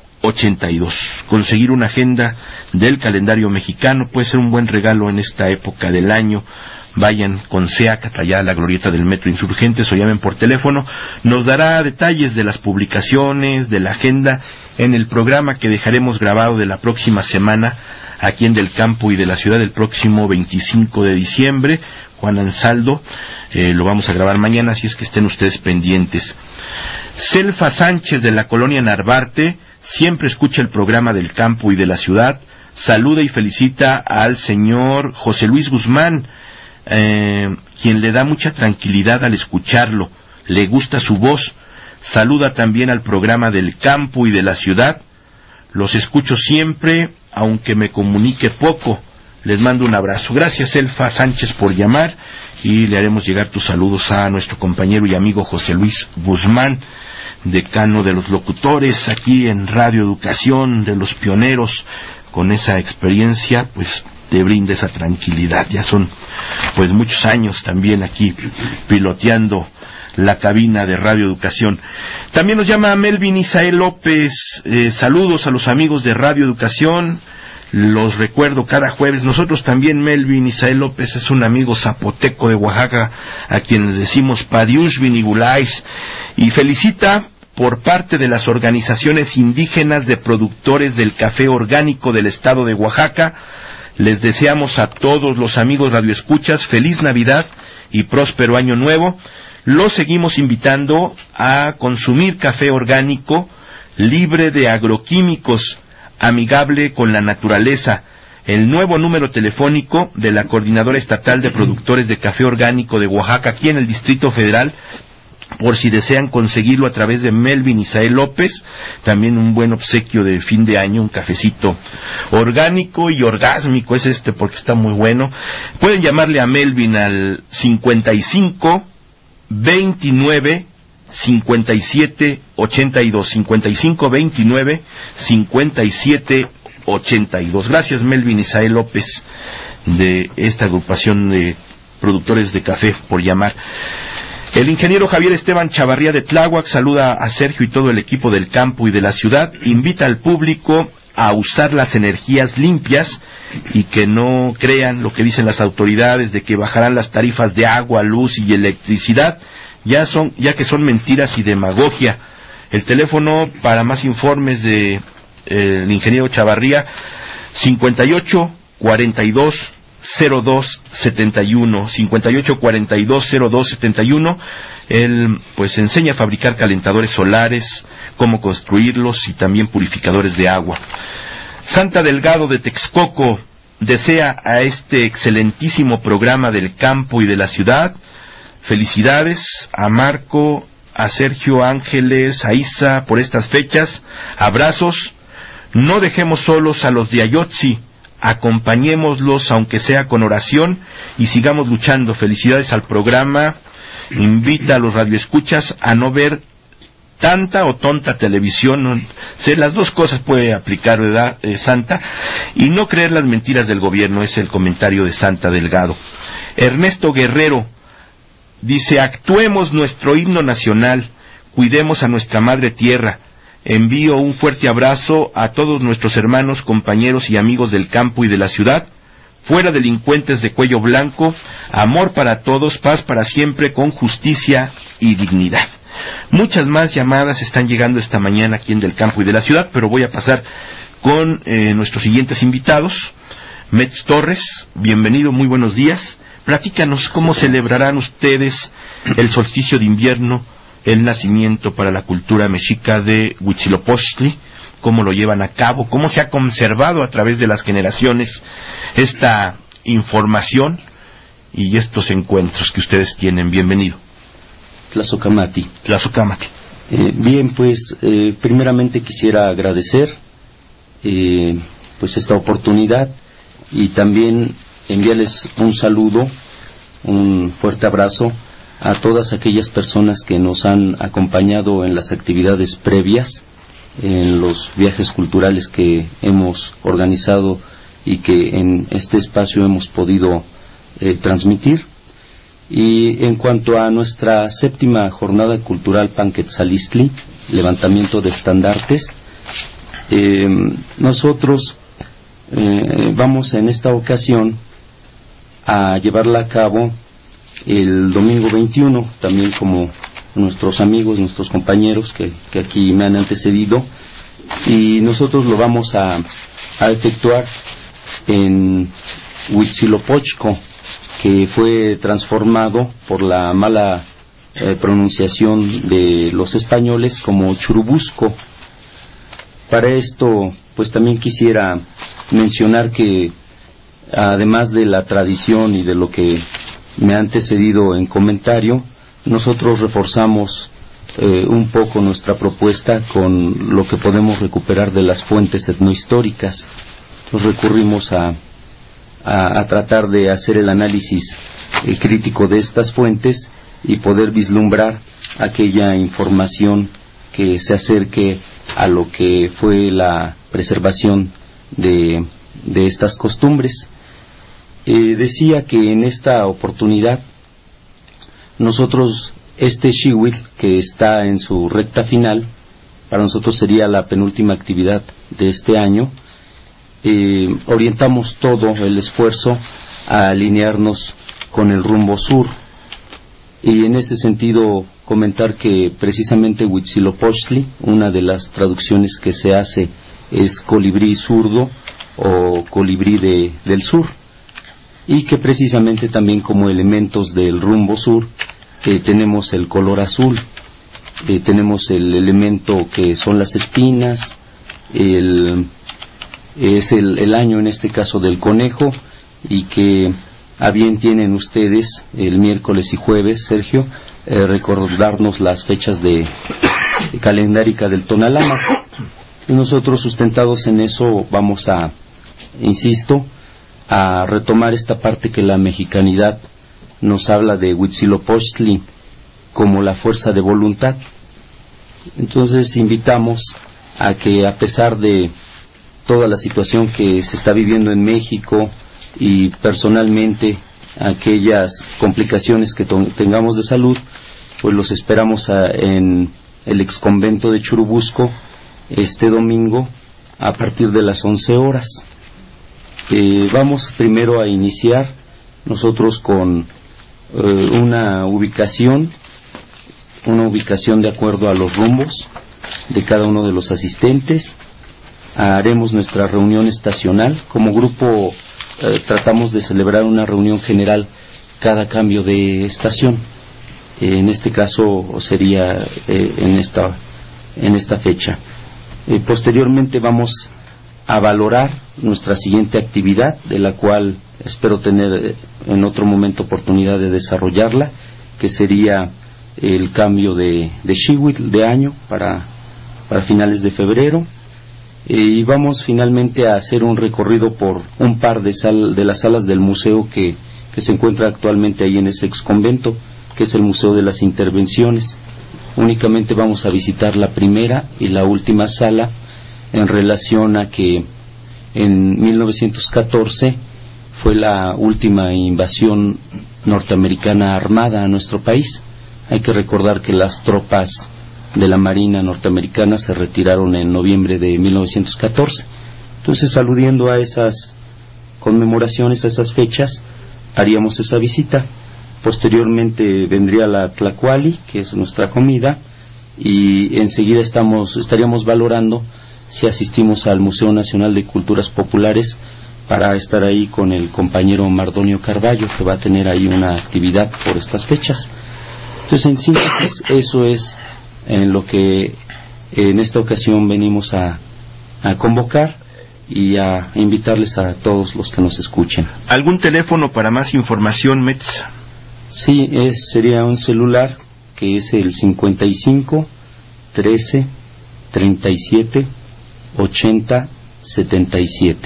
82. Conseguir una agenda del calendario mexicano puede ser un buen regalo en esta época del año. Vayan con SEACAT allá a la glorieta del Metro Insurgentes o llamen por teléfono. Nos dará detalles de las publicaciones, de la agenda, en el programa que dejaremos grabado de la próxima semana aquí en Del Campo y de la Ciudad, el próximo 25 de diciembre. Juan Ansaldo, lo vamos a grabar mañana, así es que estén ustedes pendientes. Selfa Sánchez, de la colonia Narvarte, siempre escucha el programa Del Campo y de la Ciudad. Saluda y felicita al señor José Luis Guzmán, quien le da mucha tranquilidad al escucharlo. Le gusta su voz. Saluda también al programa Del Campo y de la Ciudad. Los escucho siempre, aunque me comunique poco. Les mando un abrazo. Gracias, Elfa Sánchez, por llamar, y le haremos llegar tus saludos a nuestro compañero y amigo José Luis Guzmán, decano de los locutores aquí en Radio Educación, de los pioneros. Con esa experiencia, pues te brinda esa tranquilidad. Ya son pues muchos años también aquí piloteando la cabina de Radio Educación. También nos llama Melvin Isael López. Saludos a los amigos de Radio Educación. Los recuerdo cada jueves. Nosotros también, Melvin Isael López es un amigo zapoteco de Oaxaca, a quien le decimos Padiush Vinigulais, y felicita por parte de las organizaciones indígenas de productores del café orgánico del estado de Oaxaca. Les deseamos a todos los amigos radioescuchas feliz Navidad y próspero Año Nuevo. Los seguimos invitando a consumir café orgánico, libre de agroquímicos, amigable con la naturaleza. El nuevo número telefónico de la Coordinadora Estatal de Productores de Café Orgánico de Oaxaca, aquí en el Distrito Federal, por si desean conseguirlo a través de Melvin Isael López. También un buen obsequio de fin de año, un cafecito orgánico y orgásmico es porque está muy bueno. Pueden llamarle a Melvin al 55 29 57 82, 55 29 57 82. Gracias, Melvin Isael López, de esta agrupación de productores de café, por llamar. El ingeniero Javier Esteban Chavarría de Tláhuac saluda a Sergio y todo el equipo Del Campo y de la Ciudad. Invita al público a usar las energías limpias y que no crean lo que dicen las autoridades de que bajarán las tarifas de agua, luz y electricidad, ya que son mentiras y demagogia. El teléfono para más informes de el ingeniero Chavarría, 58 42 02 71, 58 42 02 71. Él pues enseña a fabricar calentadores solares, cómo construirlos y también purificadores de agua. Santa Delgado de Texcoco desea a este excelentísimo programa Del Campo y de la Ciudad felicidades a Marco, a Sergio Ángeles, a Isa por estas fechas. Abrazos. No dejemos solos a los de Ayotzi. Acompañémoslos aunque sea con oración y sigamos luchando. Felicidades al programa. Invita a los radioescuchas a no ver tanta o tonta televisión. Las dos cosas puede aplicar, ¿verdad, Santa? Y no creer las mentiras del gobierno, es el comentario de Santa Delgado. Ernesto Guerrero dice: actuemos nuestro himno nacional, cuidemos a nuestra madre tierra. Envío un fuerte abrazo a todos nuestros hermanos, compañeros y amigos del campo y de la ciudad. Fuera delincuentes de cuello blanco, amor para todos, paz para siempre, con justicia y dignidad. Muchas más llamadas están llegando esta mañana aquí en Del Campo y de la Ciudad, pero voy a pasar con nuestros siguientes invitados. Metz Torres, bienvenido, muy buenos días. Platícanos cómo celebrarán ustedes el solsticio de invierno, el nacimiento para la cultura mexica de Huitzilopochtli, cómo lo llevan a cabo, cómo se ha conservado a través de las generaciones esta información y estos encuentros que ustedes tienen. Bienvenido. Tlazocamati. Tlazocamati. Bien, pues primeramente quisiera agradecer pues esta oportunidad y también enviarles un saludo, un fuerte abrazo a todas aquellas personas que nos han acompañado en las actividades previas, en los viajes culturales que hemos organizado y que en este espacio hemos podido transmitir. Y en cuanto a nuestra 7ª jornada cultural Panquetzalistli, levantamiento de estandartes, nosotros vamos en esta ocasión a llevarla a cabo el domingo 21, también como nuestros amigos, nuestros compañeros que aquí me han antecedido, y nosotros lo vamos a efectuar en Huitzilopochtli, que fue transformado por la mala pronunciación de los españoles como Churubusco. Para esto, pues también quisiera mencionar que, además de la tradición y de lo que me ha antecedido en comentario, nosotros reforzamos un poco nuestra propuesta con lo que podemos recuperar de las fuentes etnohistóricas. Nos recurrimos a tratar de hacer el análisis crítico de estas fuentes y poder vislumbrar aquella información que se acerque a lo que fue la preservación de estas costumbres. Decía que en esta oportunidad nosotros, este Xihuitl, que está en su recta final, para nosotros sería la penúltima actividad de este año, orientamos todo el esfuerzo a alinearnos con el rumbo sur, y en ese sentido comentar que precisamente Huitzilopochtli, una de las traducciones que se hace es colibrí zurdo o colibrí del sur, y que precisamente también como elementos del rumbo sur tenemos el color azul, tenemos el elemento que son las espinas, es el año en este caso del conejo, y que a bien tienen ustedes el miércoles y jueves, Sergio, recordarnos las fechas de calendárica del Tonalama. Y nosotros, sustentados en eso, vamos a, insisto, a retomar esta parte que la mexicanidad nos habla de Huitzilopochtli como la fuerza de voluntad. Entonces invitamos a que, a pesar de toda la situación que se está viviendo en México y personalmente aquellas complicaciones que tengamos de salud, pues los esperamos en el exconvento de Churubusco este domingo a partir de las 11 horas. Vamos primero a iniciar nosotros con una ubicación de acuerdo a los rumbos de cada uno de los asistentes. Haremos nuestra reunión estacional. Como grupo tratamos de celebrar una reunión general cada cambio de estación. En este caso sería en esta fecha. Posteriormente vamos a valorar nuestra siguiente actividad, de la cual espero tener en otro momento oportunidad de desarrollarla, que sería el cambio de Xihuitl de año para finales de febrero. Y vamos finalmente a hacer un recorrido por un par de las salas del museo que se encuentra actualmente ahí en ese exconvento, que es el Museo de las Intervenciones. Únicamente vamos a visitar la primera y la última sala en relación a que en 1914 fue la última invasión norteamericana armada a nuestro país. Hay que recordar que las tropas de la Marina norteamericana se retiraron en noviembre de 1914. Entonces, aludiendo a esas conmemoraciones, a esas fechas, haríamos esa visita. Posteriormente vendría la tlacuali, que es nuestra comida, y enseguida estaríamos valorando si asistimos al Museo Nacional de Culturas Populares para estar ahí con el compañero Mardonio Carballo, que va a tener ahí una actividad por estas fechas. Entonces, en síntesis, eso es en lo que en esta ocasión venimos a convocar y a invitarles a todos los que nos escuchen. ¿Algún teléfono para más información, Metz? Sí, sería un celular que es el 55 13 37 80 77.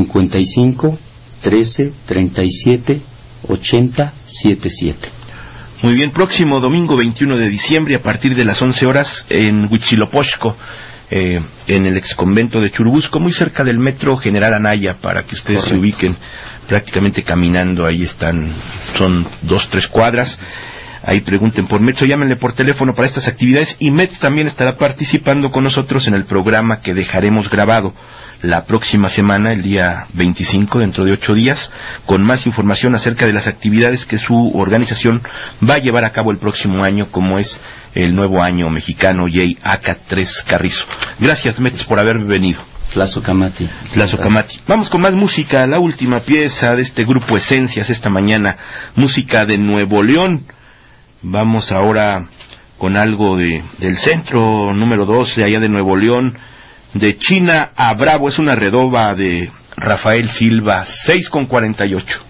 55 13 37 80 77. Muy bien, próximo domingo 21 de diciembre a partir de las 11 horas en Huitzilopochtli, en el exconvento de Churubusco, muy cerca del metro General Anaya, para que ustedes se ubiquen prácticamente caminando. Ahí están, son 2-3 cuadras. Ahí pregunten por Metz o llámenle por teléfono para estas actividades, y Metz también estará participando con nosotros en el programa que dejaremos grabado la próxima semana, el día 25, dentro de 8 días, con más información acerca de las actividades que su organización va a llevar a cabo el próximo año, como es el nuevo año mexicano Yey Aca 3 Carrizo. Gracias, Metz, por haber venido. Tlazocamati. Vamos con más música, la última pieza de este grupo Esencias esta mañana, música de Nuevo León. Vamos ahora con algo del centro número 2 de allá de Nuevo León, de China a Bravo. Es una redoba de Rafael Silva, 6:48.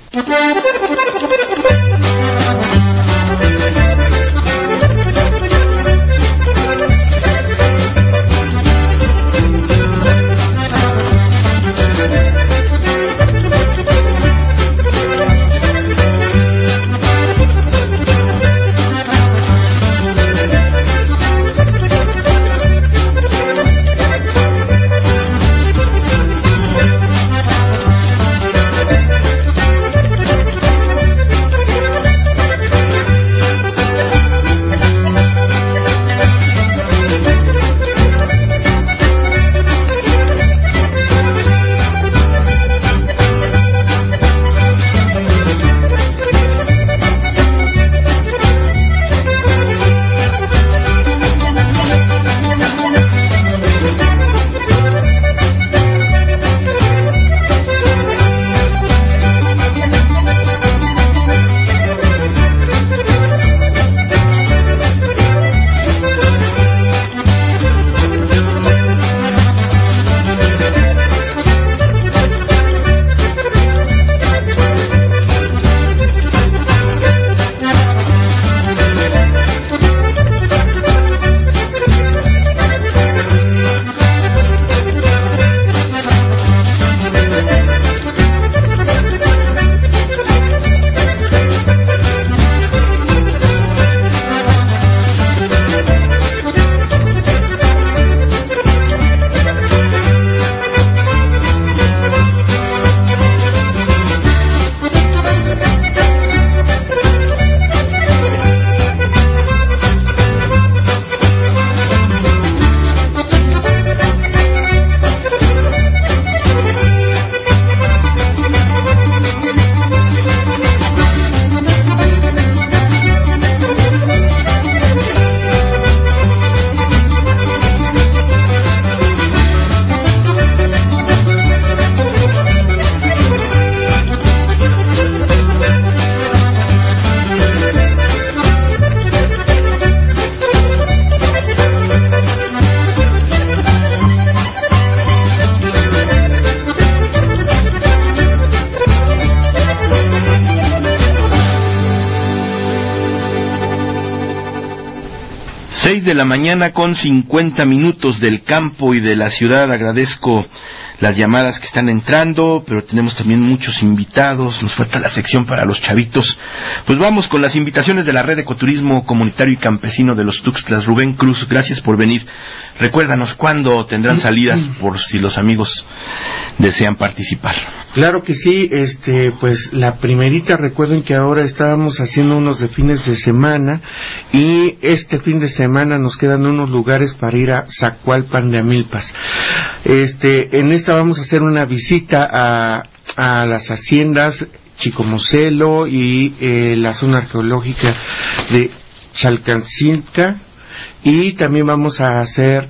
De la mañana con 50 minutos del campo y de la ciudad. Agradezco las llamadas que están entrando, pero tenemos también muchos invitados. Nos falta la sección para los chavitos. Pues vamos con las invitaciones de la Red de Ecoturismo Comunitario y Campesino de los Tuxtlas. Rubén Cruz, gracias por venir. Recuérdanos cuándo tendrán salidas, por si los amigos desean participar. Claro que sí, pues la primerita, recuerden que ahora estábamos haciendo unos de fines de semana, y este fin de semana nos quedan unos lugares para ir a Zacualpan de Amilpas. En esta vamos a hacer una visita a las haciendas Chicomocelo y la zona arqueológica de Chalcancinca, y también vamos a hacer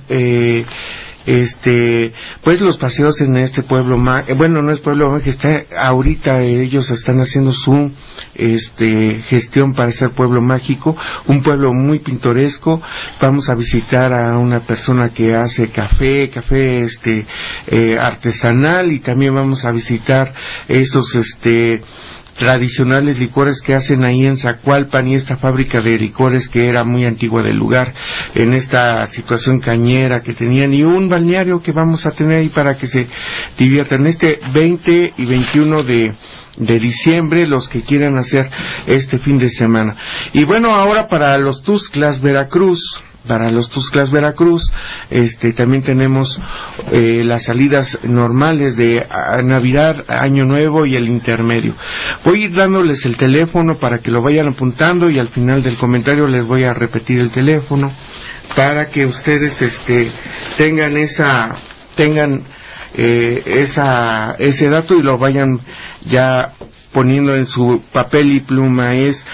pues los paseos en este pueblo bueno, no es pueblo mágico, está ahorita ellos están haciendo su gestión para ser pueblo mágico, un pueblo muy pintoresco. Vamos a visitar a una persona que hace café artesanal, y también vamos a visitar esos tradicionales licores que hacen ahí en Zacualpan, y esta fábrica de licores que era muy antigua del lugar, en esta situación cañera que tenían, y un balneario que vamos a tener ahí para que se diviertan este 20 y 21 de diciembre, los que quieran hacer este fin de semana. Y bueno, ahora para los Tuxtlas Veracruz, también tenemos las salidas normales de Navidad, Año Nuevo y el intermedio. Voy a ir dándoles el teléfono para que lo vayan apuntando, y al final del comentario les voy a repetir el teléfono para que ustedes tengan ese dato y lo vayan ya poniendo en su papel y pluma. Es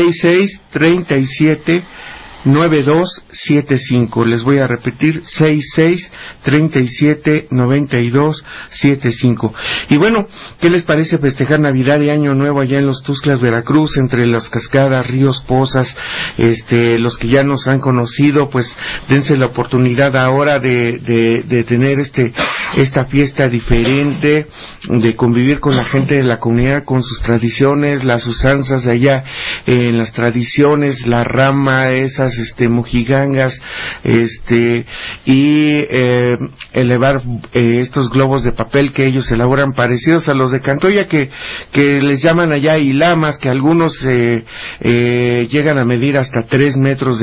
6637-9275. Les voy a repetir, 6637-9275. Y bueno, ¿qué les parece festejar Navidad y Año Nuevo allá en los Tuxtlas Veracruz, entre las cascadas, ríos, pozas? Los que ya nos han conocido, pues dense la oportunidad ahora de tener esta fiesta diferente, de convivir con la gente de la comunidad, con sus tradiciones, las usanzas de allá, las tradiciones, la rama, esas mojigangas, y elevar estos globos de papel que ellos elaboran, parecidos a los de Cantoya, que les llaman allá ilamas, que algunos llegan a medir hasta 3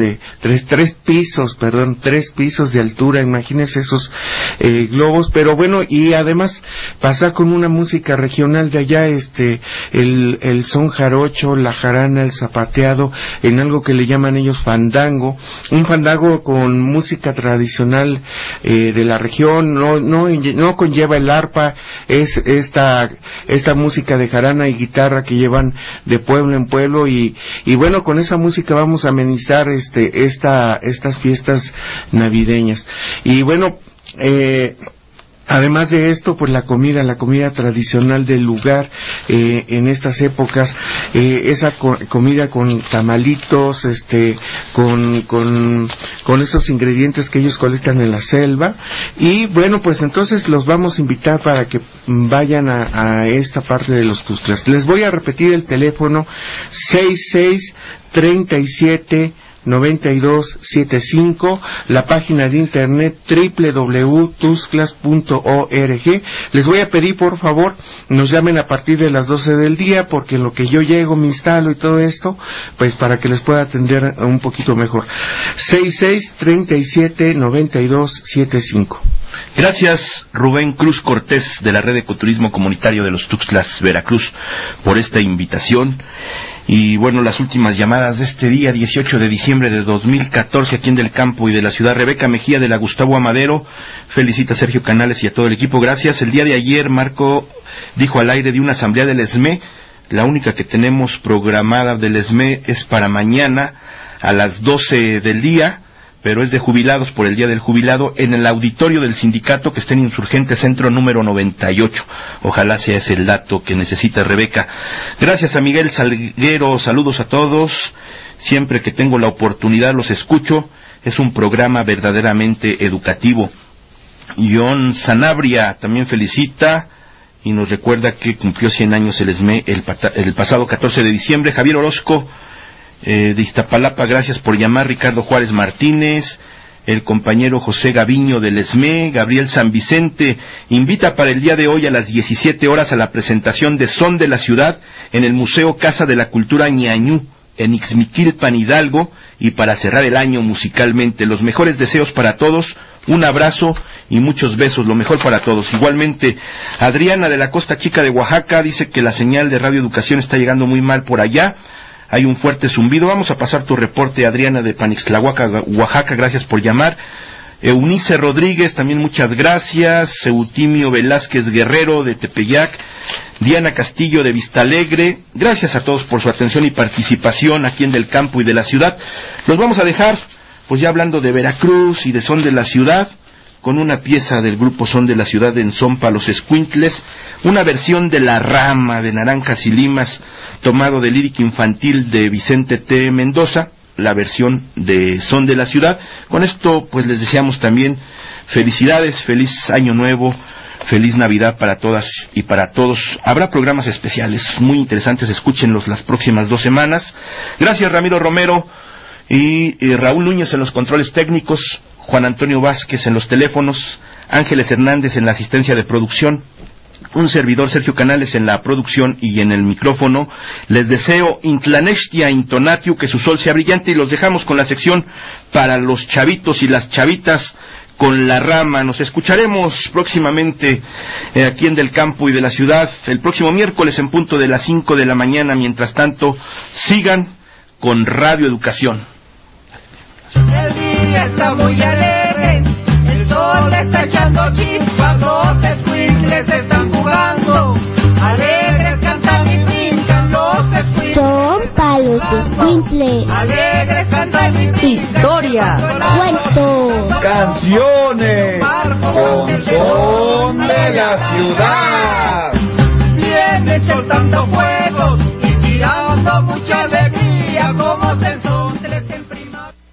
pisos de altura. Imagínense esos globos. Pero bueno, y además pasar con una música regional de allá, el son jarocho, la jarana, el zapateado, en algo que le llaman ellos fandango, un fandango con música tradicional de la región. No conlleva el arpa, es esta música de jarana y guitarra que llevan de pueblo en pueblo, y bueno, con esa música vamos a amenizar estas fiestas navideñas. Y bueno, además de esto, pues la comida tradicional del lugar en estas épocas, esa comida con tamalitos, con esos ingredientes que ellos colectan en la selva. Y bueno, pues entonces los vamos a invitar para que vayan a esta parte de los Tuxtlas. Les voy a repetir el teléfono: 6637-9275, la página de internet www.tuxtlas.org. Les voy a pedir, por favor, nos llamen a partir de las 12 del día, porque en lo que yo llego, me instalo y todo esto, pues para que les pueda atender un poquito mejor. 6637-9275. Gracias, Rubén Cruz Cortés, de la Red de Ecoturismo Comunitario de los Tuxtlas Veracruz, por esta invitación. Y bueno, las últimas llamadas de este día, 18 de diciembre de 2014, aquí en Del Campo y de la ciudad. Rebeca Mejía, de la Gustavo Amadero, felicita a Sergio Canales y a todo el equipo. Gracias. El día de ayer, Marco dijo al aire de una asamblea del ESME. La única que tenemos programada del ESME es para mañana a las 12 del día, pero es de jubilados, por el Día del Jubilado, en el auditorio del sindicato que está en Insurgente Centro número 98. Ojalá sea ese el dato que necesita Rebeca. Gracias a Miguel Salguero, saludos a todos. Siempre que tengo la oportunidad los escucho. Es un programa verdaderamente educativo. John Sanabria también felicita y nos recuerda que cumplió 100 años el ESME el pasado 14 de diciembre. Javier Orozco, de Iztapalapa, gracias por llamar. Ricardo Juárez Martínez, el compañero José Gaviño del ESME. Gabriel San Vicente invita para el día de hoy a las 17 horas a la presentación de Son de la Ciudad en el Museo Casa de la Cultura Ñañú, en Ixmiquilpan, Hidalgo, y para cerrar el año musicalmente. Los mejores deseos para todos, un abrazo y muchos besos, lo mejor para todos. Igualmente, Adriana de la Costa Chica de Oaxaca dice que la señal de Radio Educación está llegando muy mal por allá. Hay un fuerte zumbido. Vamos a pasar tu reporte, Adriana, de Panixtlahuaca, Oaxaca. Gracias por llamar. Eunice Rodríguez, también muchas gracias. Eutimio Velázquez Guerrero, de Tepeyac. Diana Castillo, de Vistalegre. Gracias a todos por su atención y participación aquí en Del Campo y de la ciudad. Los vamos a dejar, pues ya hablando de Veracruz y de Son de la Ciudad, con una pieza del grupo Son de la Ciudad en son pa' los escuintles, una versión de La Rama de Naranjas y Limas, tomado del lírico infantil de Vicente T. Mendoza, la versión de Son de la Ciudad. Con esto pues les deseamos también felicidades, feliz año nuevo, Feliz Navidad para todas y para todos. Habrá programas especiales muy interesantes, escúchenlos las próximas 2 semanas. Gracias, Ramiro Romero y Raúl Núñez en los controles técnicos, Juan Antonio Vázquez en los teléfonos, Ángeles Hernández en la asistencia de producción, un servidor, Sergio Canales, en la producción y en el micrófono. Les deseo Intlanextia Intonatiu, que su sol sea brillante, y los dejamos con la sección para los chavitos y las chavitas con La Rama. Nos escucharemos próximamente aquí en Del Campo y de la Ciudad, el próximo miércoles en punto de las 5 de la mañana. Mientras tanto, sigan con Radio Educación. El día está muy alegre, el sol está echando chispas, los escuincles están jugando, alegres cantan y brincan los escuincles. Son palos escuincles. Alegres cantan y brincan. Historia, cuentos, canciones, con son de la ciudad. Vienen soltando fuegos y tirando mucha alegría como se